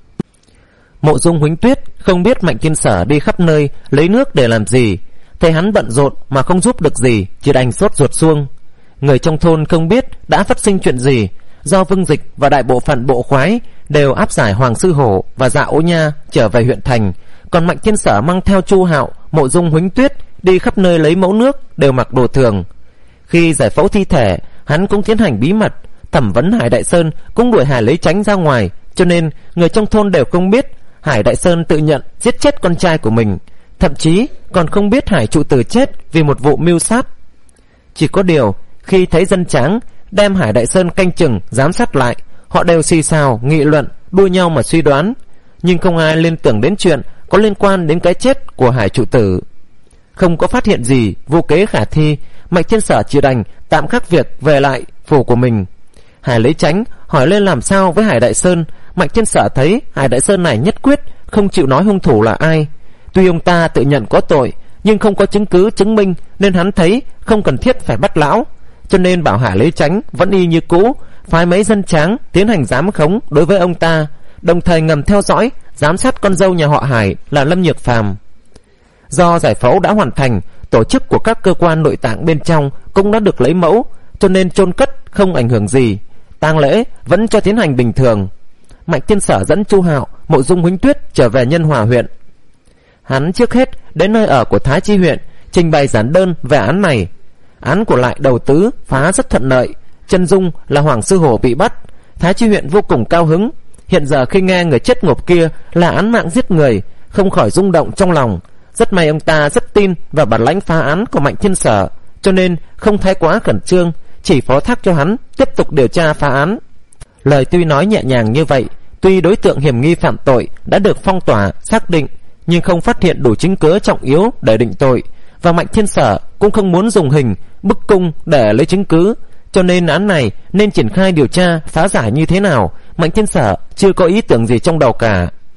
Mộ Dung Huỳnh Tuyết không biết Mạnh Thiên Sở đi khắp nơi lấy nước để làm gì. Thấy hắn bận rộn mà không giúp được gì, chỉ đành sốt ruột xuông. Người trong thôn không biết đã phát sinh chuyện gì. Do Vương Dịch và đại bộ phận bộ khoái đều áp giải Hoàng Sư Hổ và Dạ Ô Nha trở về huyện thành, còn Mạnh Thiên Sở mang theo Chu Hạo, Mộ Dung Huỳnh Tuyết đi khắp nơi lấy mẫu nước, đều mặc đồ thường. Khi giải phẫu thi thể, hắn cũng tiến hành bí mật, thẩm vấn Hải Đại Sơn cũng đuổi Hải Lấy Chánh ra ngoài, cho nên người trong thôn đều không biết Hải Đại Sơn tự nhận giết chết con trai của mình, thậm chí còn không biết Hải trụ tử chết vì một vụ mưu sát. Chỉ có điều khi thấy dân tráng đem Hải Đại Sơn canh chừng giám sát lại, họ đều xì xào nghị luận, đua nhau mà suy đoán, nhưng không ai liên tưởng đến chuyện có liên quan đến cái chết của Hải trụ tử. Không có phát hiện gì vô kế khả thi, Mạnh Thiên Sở chỉ đành tạm khắc việc về lại phủ của mình. Hải Lấy Chánh hỏi lên làm sao với Hải Đại Sơn. Mạnh Thiên Sở thấy Hải Đại Sơn này nhất quyết không chịu nói hung thủ là ai. Tuy ông ta tự nhận có tội, nhưng không có chứng cứ chứng minh, nên hắn thấy không cần thiết phải bắt lão, cho nên bảo Hải Lấy Chánh vẫn y như cũ, phái mấy dân tráng tiến hành giám khống đối với ông ta, đồng thời ngầm theo dõi giám sát con dâu nhà họ Hải là Lâm Nhược Phàm. Do giải phẫu đã hoàn thành, tổ chức của các cơ quan nội tạng bên trong cũng đã được lấy mẫu, cho nên chôn cất không ảnh hưởng gì, tang lễ vẫn cho tiến hành bình thường. Mạnh Thiên Sở dẫn Chu Hạo, Mộ Dung Huỳnh Tuyết trở về Nhân Hòa huyện. Hắn trước hết đến nơi ở của Thái Chi huyện, trình bày giản đơn về án này. Án của Lại Đầu Tứ phá rất thuận lợi, chân dung là Hoàng Sư Hổ bị bắt. Thái Chi huyện vô cùng cao hứng. Hiện giờ khi nghe người chết ngộp kia là án mạng giết người, không khỏi rung động trong lòng. Rất may ông ta rất tin vào bản lãnh phá án của Mạnh Thiên Sở, cho nên không thái quá khẩn trương, chỉ phó thác cho hắn tiếp tục điều tra phá án. Lời tuy nói nhẹ nhàng như vậy, tuy đối tượng hiểm nghi phạm tội đã được phong tỏa xác định, nhưng không phát hiện đủ chứng cứ trọng yếu để định tội, và Mạnh Thiên Sở cũng không muốn dùng hình bức cung để lấy chứng cứ, cho nên án này nên triển khai điều tra phá giải như thế nào, Mạnh Thiên Sở chưa có ý tưởng gì trong đầu cả.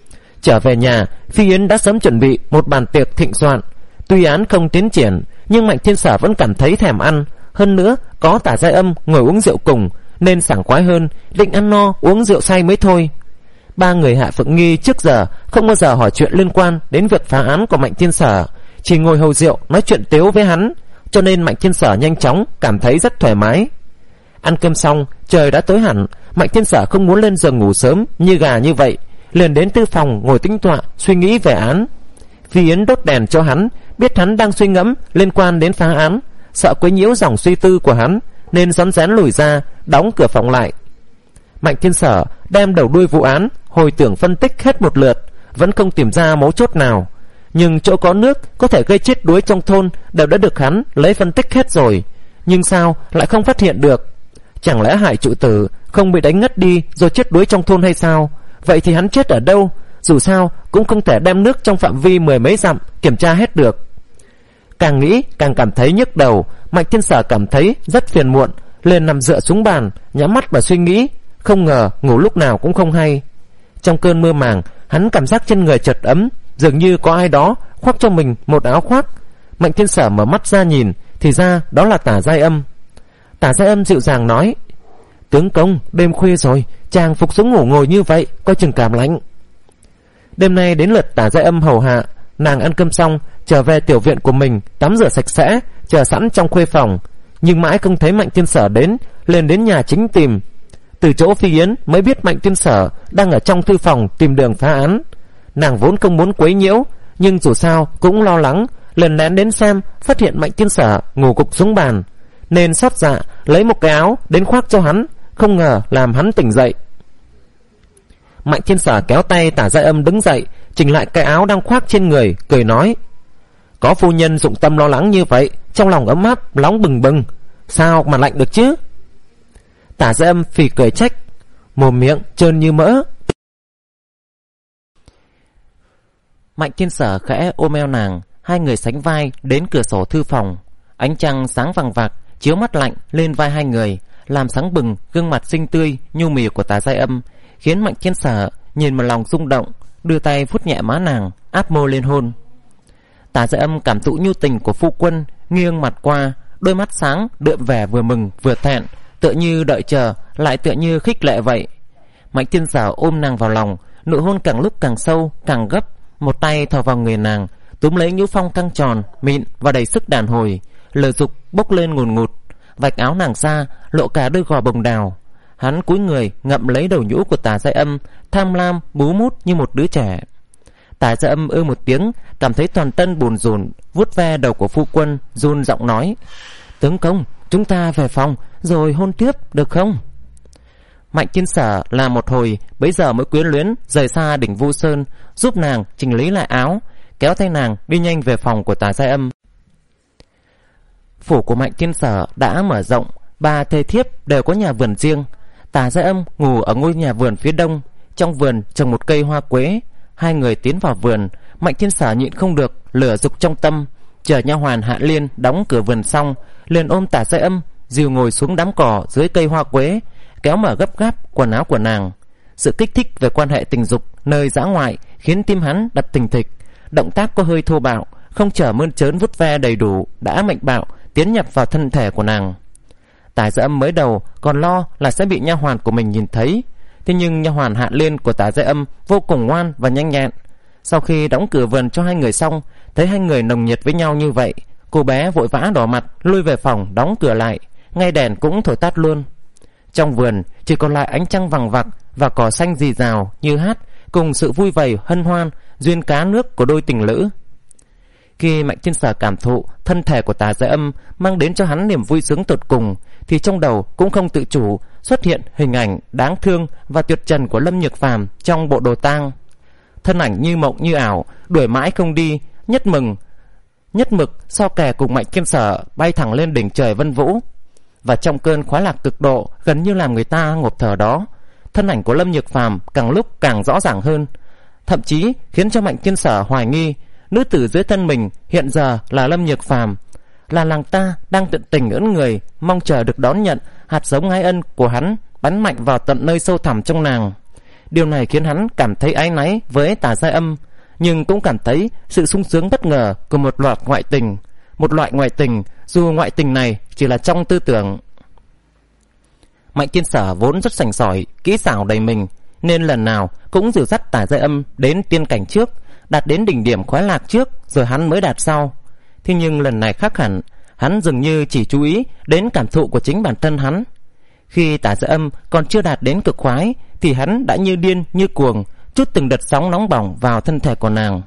Trở về nhà, Phi Yến đã sớm chuẩn bị một bàn tiệc thịnh soạn. Tuy án không tiến triển, nhưng Mạnh Thiên Sở vẫn cảm thấy thèm ăn. Hơn nữa có Tả Giai Âm ngồi uống rượu cùng, nên sảng khoái hơn, định ăn no uống rượu say mới thôi. Ba người Hạ Phượng Nghi trước giờ không bao giờ hỏi chuyện liên quan đến việc phá án của Mạnh Thiên Sở, chỉ ngồi hầu rượu nói chuyện tếu với hắn, cho nên Mạnh Thiên Sở nhanh chóng cảm thấy rất thoải mái. Ăn cơm xong, trời đã tối hẳn. Mạnh Thiên Sở không muốn lên giường ngủ sớm như gà như vậy, liền đến tư phòng ngồi tĩnh tọa suy nghĩ về án. Phi Yến đốt đèn cho hắn, biết hắn đang suy ngẫm liên quan đến phá án, sợ quấy nhiễu dòng suy tư của hắn, nên rón rén lùi ra, đóng cửa phòng lại. Mạnh Thiên Sở đem đầu đuôi vụ án hồi tưởng phân tích hết một lượt, vẫn không tìm ra mấu chốt nào. Nhưng chỗ có nước có thể gây chết đuối trong thôn đều đã được hắn lấy phân tích hết rồi, nhưng sao lại không phát hiện được? Chẳng lẽ hại trụ tử không bị đánh ngất đi rồi chết đuối trong thôn hay sao? Vậy thì hắn chết ở đâu? Dù sao cũng không thể đem nước trong phạm vi mười mấy dặm kiểm tra hết được. Càng nghĩ càng cảm thấy nhức đầu. Mạnh Thiên Sở cảm thấy rất phiền muộn, liền nằm dựa xuống bàn, nhắm mắt và suy nghĩ. Không ngờ ngủ lúc nào cũng không hay. Trong cơn mơ màng, hắn cảm giác trên người chợt ấm, dường như có ai đó khoác cho mình một áo khoác. Mạnh Thiên Sở mở mắt ra nhìn, thì ra đó là Tả Giai Âm. Tả Giai Âm dịu dàng nói: "Tướng công, đêm khuya rồi, chàng phục xuống ngủ ngồi như vậy, coi chừng cảm lạnh." Đêm nay đến lượt Tả Giai Âm hầu hạ. Nàng ăn cơm xong trở về tiểu viện của mình, tắm rửa sạch sẽ, chờ sẵn trong khuê phòng. Nhưng mãi không thấy Mạnh Thiên Sở đến, liền đến nhà chính tìm. Từ chỗ Phi Yến mới biết Mạnh Thiên Sở đang ở trong thư phòng tìm đường phá án. Nàng vốn không muốn quấy nhiễu, nhưng dù sao cũng lo lắng, lần lén đến xem, phát hiện Mạnh Thiên Sở ngủ gục xuống bàn, nên xót dạ lấy một cái áo đến khoác cho hắn, không ngờ làm hắn tỉnh dậy. Mạnh Thiên Sở kéo tay Tả Giai Âm đứng dậy, chỉnh lại cái áo đang khoác trên người, cười nói: "Có phu nhân dụng tâm lo lắng như vậy, trong lòng ấm áp nóng bừng bừng, sao mà lạnh được chứ?" Tả Giai Âm phì cười trách, mồm miệng trơn như mỡ. Mạnh Thiên Sở khẽ ôm eo nàng, hai người sánh vai đến cửa sổ thư phòng. Ánh trăng sáng vàng vạc chiếu mắt lạnh lên vai hai người, làm sáng bừng gương mặt xinh tươi nhu mì của Tả Giai Âm, khiến Mạnh Thiên Sở nhìn mà lòng rung động, đưa tay vuốt nhẹ má nàng, áp môi lên hôn. Tả Giai Âm cảm thụ nhu tình của phu quân, nghiêng mặt qua, đôi mắt sáng đượm vẻ vừa mừng vừa thẹn, tựa như đợi chờ lại tựa như khích lệ vậy. Mạnh Thiên Sở ôm nàng vào lòng, nụ hôn càng lúc càng sâu càng gấp, một tay thò vào người nàng, túm lấy nhũ phong căng tròn mịn và đầy sức đàn hồi, lời dục bốc lên ngùn ngụt, vạch áo nàng ra lộ cả đôi gò bồng đào. Hắn cúi người ngậm lấy đầu nhũ của Tả Giai Âm, tham lam bú mút như một đứa trẻ. Tả Giai Âm ư một tiếng, cảm thấy toàn thân bùn rùn, vuốt ve đầu của phu quân, run giọng nói: "Tướng công, chúng ta về phòng rồi hôn tiếp được không?" Mạnh Thiên Sở là một hồi bấy giờ mới quyến luyến rời xa đỉnh Vu Sơn, giúp nàng chỉnh lý lại áo, kéo tay nàng đi nhanh về phòng của Tả Giai Âm. Phủ của Mạnh Thiên Sở đã mở rộng, ba thê thiếp đều có nhà vườn riêng. Tả Giai Âm ngủ ở ngôi nhà vườn phía đông, trong vườn trồng một cây hoa quế. Hai người tiến vào vườn, Mạnh Thiên Sở nhịn không được lửa dục trong tâm, chờ nha hoàn Hạ Liên đóng cửa vườn xong, liền ôm Tả Giai Âm dìu ngồi xuống đám cỏ dưới cây hoa quế, kéo mở gấp gáp quần áo của nàng. Sự kích thích về quan hệ tình dục nơi dã ngoại khiến tim hắn đập thình thịch, động tác có hơi thô bạo, không chờ mơn trớn vuốt ve đầy đủ, đã mạnh bạo tiến nhập vào thân thể của nàng. Tả Giai Âm mới đầu còn lo là sẽ bị nha hoàn của mình nhìn thấy, thế nhưng nha hoàn Hạ Liên của Tả Giai Âm vô cùng ngoan và nhanh nhẹn. Sau khi đóng cửa vườn cho hai người xong, thấy hai người nồng nhiệt với nhau như vậy, cô bé vội vã đỏ mặt lui về phòng đóng cửa lại, ngay đèn cũng thổi tắt luôn. Trong vườn chỉ còn lại ánh trăng vằng vặc và cỏ xanh rì rào như hát, cùng sự vui vầy hân hoan duyên cá nước của đôi tình lữ. Khi Mạnh Thiên Sở cảm thụ thân thể của Tả Giai Âm mang đến cho hắn niềm vui sướng tột cùng, thì trong đầu cũng không tự chủ xuất hiện hình ảnh đáng thương và tuyệt trần của Lâm Nhược Phàm trong bộ đồ tang. Thân ảnh như mộng như ảo, đuổi mãi không đi, nhất mừng nhất mực so kè cùng Mạnh Thiên Sở bay thẳng lên đỉnh trời vân vũ. Và trong cơn khoái lạc cực độ gần như làm người ta ngộp thở đó, thân ảnh của Lâm Nhược Phàm càng lúc càng rõ ràng hơn, thậm chí khiến cho Mạnh Thiên Sở hoài nghi nữ tử dưới thân mình hiện giờ là Lâm Nhược Phàm, là nàng ta đang tận tình ưỡn người, mong chờ được đón nhận hạt giống ái ân của hắn bắn mạnh vào tận nơi sâu thẳm trong nàng. Điều này khiến hắn cảm thấy áy náy với Tả Giai Âm, nhưng cũng cảm thấy sự sung sướng bất ngờ của một loạt ngoại tình. Một loại ngoại tình, dù ngoại tình này chỉ là trong tư tưởng. Mạnh Thiên Sở vốn rất sành sỏi, kỹ xảo đầy mình, nên lần nào cũng dìu dắt Tả Giai Âm đến tiên cảnh trước, đạt đến đỉnh điểm khoái lạc trước, rồi hắn mới đạt sau. Thế nhưng lần này khác hẳn, hắn dường như chỉ chú ý đến cảm thụ của chính bản thân hắn. Khi Tả Giai Âm còn chưa đạt đến cực khoái, thì hắn đã như điên như cuồng, trút từng đợt sóng nóng bỏng vào thân thể của nàng.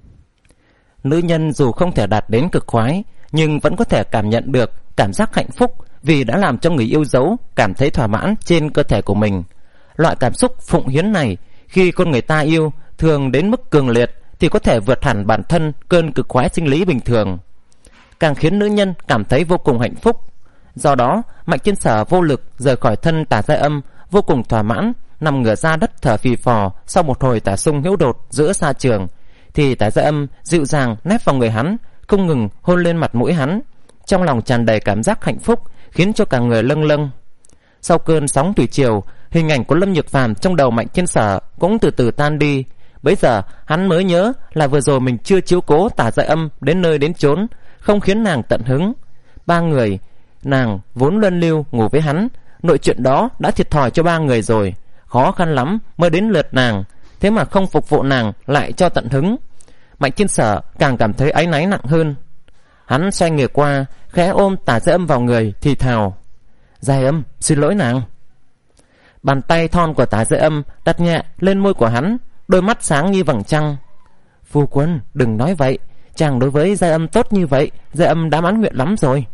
Nữ nhân dù không thể đạt đến cực khoái, nhưng vẫn có thể cảm nhận được cảm giác hạnh phúc vì đã làm cho người yêu dấu cảm thấy thỏa mãn trên cơ thể của mình. Loại cảm xúc phụng hiến này, khi con người ta yêu thường đến mức cường liệt, thì có thể vượt hẳn bản thân cơn cực khoái sinh lý bình thường, càng khiến nữ nhân cảm thấy vô cùng hạnh phúc. Do đó, Mạnh Thiên Sở vô lực rời khỏi thân Tả Giai Âm, vô cùng thỏa mãn, nằm ngửa ra đất thở phì phò. Sau một hồi tả sung hữu đột giữa xa trường, thì Tả Giai Âm dịu dàng nép vào người hắn, không ngừng hôn lên mặt mũi hắn, trong lòng tràn đầy cảm giác hạnh phúc, khiến cho cả người lâng lâng. Sau cơn sóng thủy triều, hình ảnh của Lâm Nhược Phàm trong đầu Mạnh Thiên Sở cũng từ từ tan đi. Bấy giờ hắn mới nhớ là vừa rồi mình chưa chiếu cố Tả Giai Âm đến nơi đến chốn, không khiến nàng tận hứng. Ba người nàng vốn luân lưu ngủ với hắn, nội chuyện đó đã thiệt thòi cho ba người rồi, khó khăn lắm mới đến lượt nàng, thế mà không phục vụ nàng lại cho tận hứng. Mạnh Thiên Sở càng cảm thấy áy náy nặng hơn. Hắn xoay người qua, khẽ ôm Tả Giai Âm vào người, thì thào: Giai Âm, xin lỗi nàng. Bàn tay thon của Tả Giai Âm đặt nhẹ lên môi của hắn, đôi mắt sáng như vầng trăng. Phu quân, đừng nói vậy, chàng đối với Giai Âm tốt như vậy, Giai Âm đã mãn nguyện lắm rồi.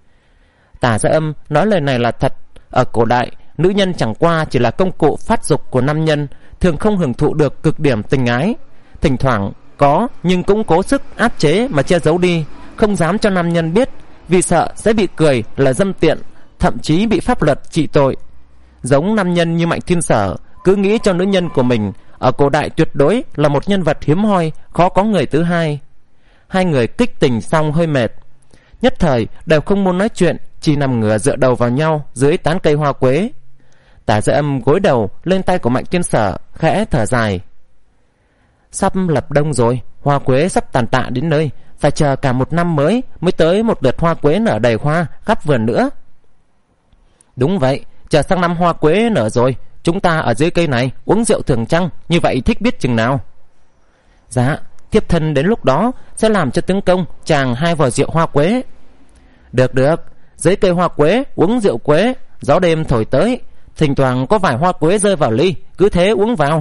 Tả Giai Âm nói lời này là thật. Ở cổ đại, nữ nhân chẳng qua chỉ là công cụ phát dục của nam nhân, thường không hưởng thụ được cực điểm tình ái. Thỉnh thoảng có, nhưng cũng cố sức áp chế mà che giấu đi, không dám cho nam nhân biết, vì sợ sẽ bị cười là dâm tiện, thậm chí bị pháp luật trị tội. Giống nam nhân như Mạnh Thiên Sở, cứ nghĩ cho nữ nhân của mình ở cổ đại tuyệt đối là một nhân vật hiếm hoi, khó có người thứ hai. Hai người kích tình xong hơi mệt, nhất thời đều không muốn nói chuyện, chỉ nằm ngửa dựa đầu vào nhau dưới tán cây hoa quế. Tả Giai Âm gối đầu lên tay của Mạnh Thiên Sở, khẽ thở dài. Sắp lập đông rồi, hoa quế sắp tàn tạ đến nơi, phải chờ cả một năm mới mới tới một lượt hoa quế nở đầy hoa khắp vườn nữa. Đúng vậy, chờ sang năm hoa quế nở rồi, chúng ta ở dưới cây này uống rượu thường trăng, như vậy thích biết chừng nào. Dạ, thiếp thân đến lúc đó sẽ làm cho tướng công chàng hai vò rượu hoa quế. Được được, dưới cây hoa quế uống rượu quế, gió đêm thổi tới, thỉnh thoảng có vài hoa quế rơi vào ly, cứ thế uống vào.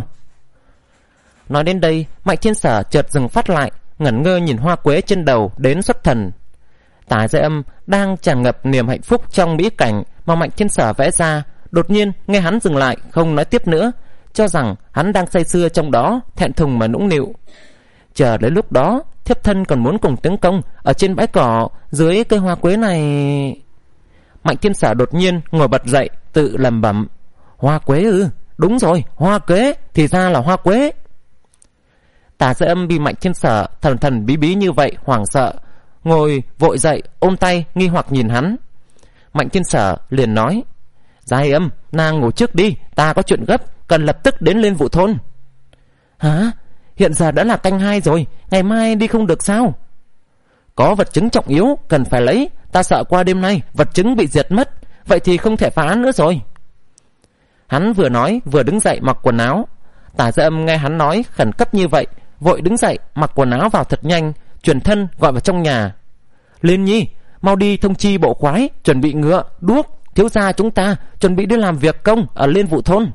Nói đến đây, Mạnh Thiên Sở chợt dừng phát lại, ngẩn ngơ nhìn hoa quế trên đầu đến xuất thần. Tả Giai Âm đang tràn ngập niềm hạnh phúc trong mỹ cảnh mà Mạnh Thiên Sở vẽ ra, đột nhiên nghe hắn dừng lại, không nói tiếp nữa, cho rằng hắn đang say sưa trong đó, thẹn thùng mà nũng nịu. Chờ đến lúc đó, thiếp thân còn muốn cùng tướng công ở trên bãi cỏ dưới cây hoa quế này. Mạnh Thiên Sở đột nhiên ngồi bật dậy, tự lẩm bẩm: Hoa quế ư? Đúng rồi, hoa quế, thì ra là hoa quế. Tả Giai Âm bị Mạnh Thiên Sở thần thần bí bí như vậy hoảng sợ, ngồi vội dậy ôm tay nghi hoặc nhìn hắn. Mạnh Thiên Sở liền nói: Giai Âm, nàng ngủ trước đi, ta có chuyện gấp, cần lập tức đến lên vụ thôn. Hả? Hiện giờ đã là canh hai rồi, ngày mai đi không được sao? Có vật chứng trọng yếu cần phải lấy, ta sợ qua đêm nay vật chứng bị diệt mất, vậy thì không thể phá án nữa rồi. Hắn vừa nói vừa đứng dậy mặc quần áo. Tả Giai Âm nghe hắn nói khẩn cấp như vậy, vội đứng dậy mặc quần áo vào thật nhanh, chuyển thân gọi vào trong nhà. Liên Nhi, mau đi thông chi bộ khoái chuẩn bị ngựa, đuốc, thiếu gia chúng ta chuẩn bị đi làm việc công ở Liên Vụ thôn.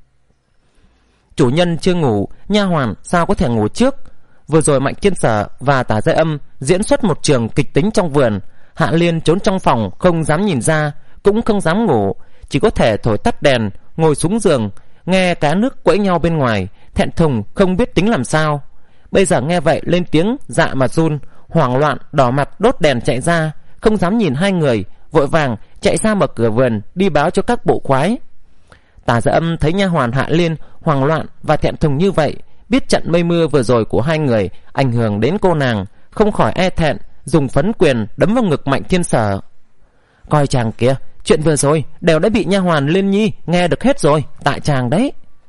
Chủ nhân chưa ngủ, nha hoàn sao có thể ngủ trước? Vừa rồi Mạnh Thiên Sở và Tả Giai Âm diễn xuất một trường kịch tính trong vườn. Hạ Liên trốn trong phòng, không dám nhìn ra, cũng không dám ngủ, chỉ có thể thổi tắt đèn, ngồi xuống giường, nghe cá nước quẫy nhau bên ngoài, thẹn thùng không biết tính làm sao. Bây giờ nghe vậy lên tiếng dạ mà run, hoảng loạn đỏ mặt đốt đèn chạy ra, không dám nhìn hai người, vội vàng chạy ra mở cửa vườn đi báo cho các bộ khoái. Tả Giai Âm thấy nha hoàn Hạ Liên hoảng loạn và thẹn thùng như vậy, biết trận mây mưa vừa rồi của hai người ảnh hưởng đến cô nàng, không khỏi e thẹn, dùng phấn quyền đấm vào ngực Mạnh Thiên Sở. Coi chàng kìa, chuyện vừa rồi đều đã bị nha hoàn Liên Nhi nghe được hết rồi, tại chàng đấy.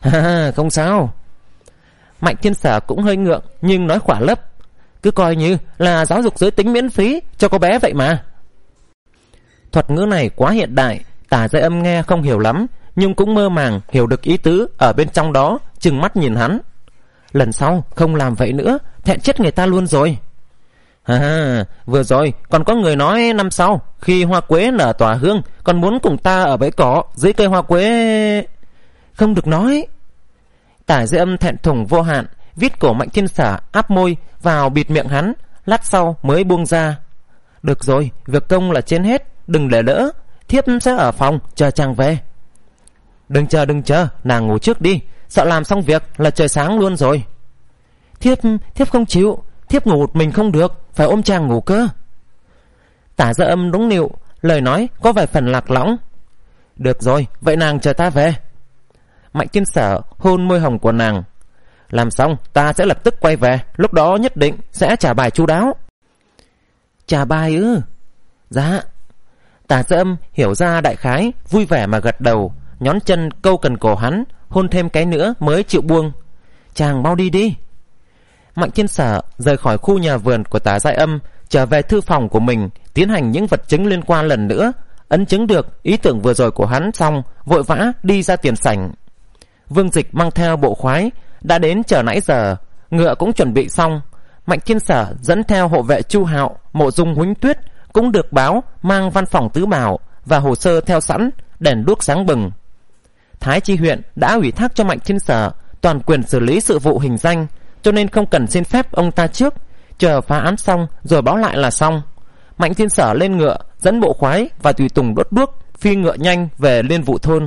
Ha, không sao. Mạnh Thiên Sở cũng hơi ngượng nhưng nói khỏa lấp. Cứ coi như là giáo dục giới tính miễn phí cho cô bé vậy mà. Thuật ngữ này quá hiện đại, Tả Giai Âm nghe không hiểu lắm, nhưng cũng mơ màng hiểu được ý tứ ở bên trong đó, trừng mắt nhìn hắn. Lần sau không làm vậy nữa, thẹn chết người ta luôn rồi. À, vừa rồi còn có người nói năm sau khi hoa quế nở tỏa hương còn muốn cùng ta ở bãi cỏ dưới cây hoa quế. Không được nói. Tả Giai Âm thẹn thùng vô hạn, vít cổ Mạnh Thiên Sở áp môi vào bịt miệng hắn, lát sau mới buông ra. Được rồi, việc công là trên hết, đừng để lỡ, thiếp sẽ ở phòng chờ chàng về. Đừng chờ đừng chờ, nàng ngủ trước đi, sợ làm xong việc là trời sáng luôn rồi. Thiếp thiếp không chịu, thiếp ngủ một mình không được, phải ôm chàng ngủ cơ. Tả Giai Âm đúng nịu, lời nói có vài phần lạc lõng. Được rồi, vậy nàng chờ ta về. Mạnh Thiên Sở hôn môi hồng của nàng. Làm xong ta sẽ lập tức quay về, lúc đó nhất định sẽ trả bài chu đáo. Trả bài ư? Dạ. Tả Giai Âm hiểu ra đại khái, vui vẻ mà gật đầu, nhón chân câu cần cổ hắn, hôn thêm cái nữa mới chịu buông. Chàng mau đi đi. Mạnh Thiên Sở rời khỏi khu nhà vườn của Tả Giai Âm, trở về thư phòng của mình, tiến hành những vật chứng liên quan lần nữa, ấn chứng được ý tưởng vừa rồi của hắn xong, vội vã đi ra tiền sảnh. Vương Dịch mang theo bộ khoái đã đến chờ nãy giờ, ngựa cũng chuẩn bị xong. Mạnh Thiên Sở dẫn theo hộ vệ Chu Hạo, Mộ Dung Huỳnh Tuyết cũng được báo mang văn phòng tứ bảo và hồ sơ theo sẵn, đèn đuốc sáng bừng. Thái Chi huyện đã ủy thác cho Mạnh Thiên Sở toàn quyền xử lý sự vụ hình danh, cho nên không cần xin phép ông ta trước, chờ phá án xong rồi báo lại là xong. Mạnh Thiên Sở lên ngựa, dẫn bộ khoái và tùy tùng đốt đuốc, phi ngựa nhanh về Liên Vụ thôn.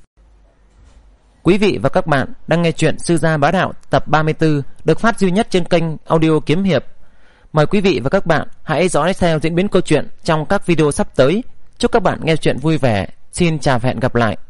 Quý vị và các bạn đang nghe chuyện Sư Gia Bá Đạo tập ba mươi tư, được phát duy nhất trên kênh Audio Kiếm Hiệp. Mời quý vị và các bạn hãy dõi theo diễn biến câu chuyện trong các video sắp tới. Chúc các bạn nghe chuyện vui vẻ. Xin chào và hẹn gặp lại.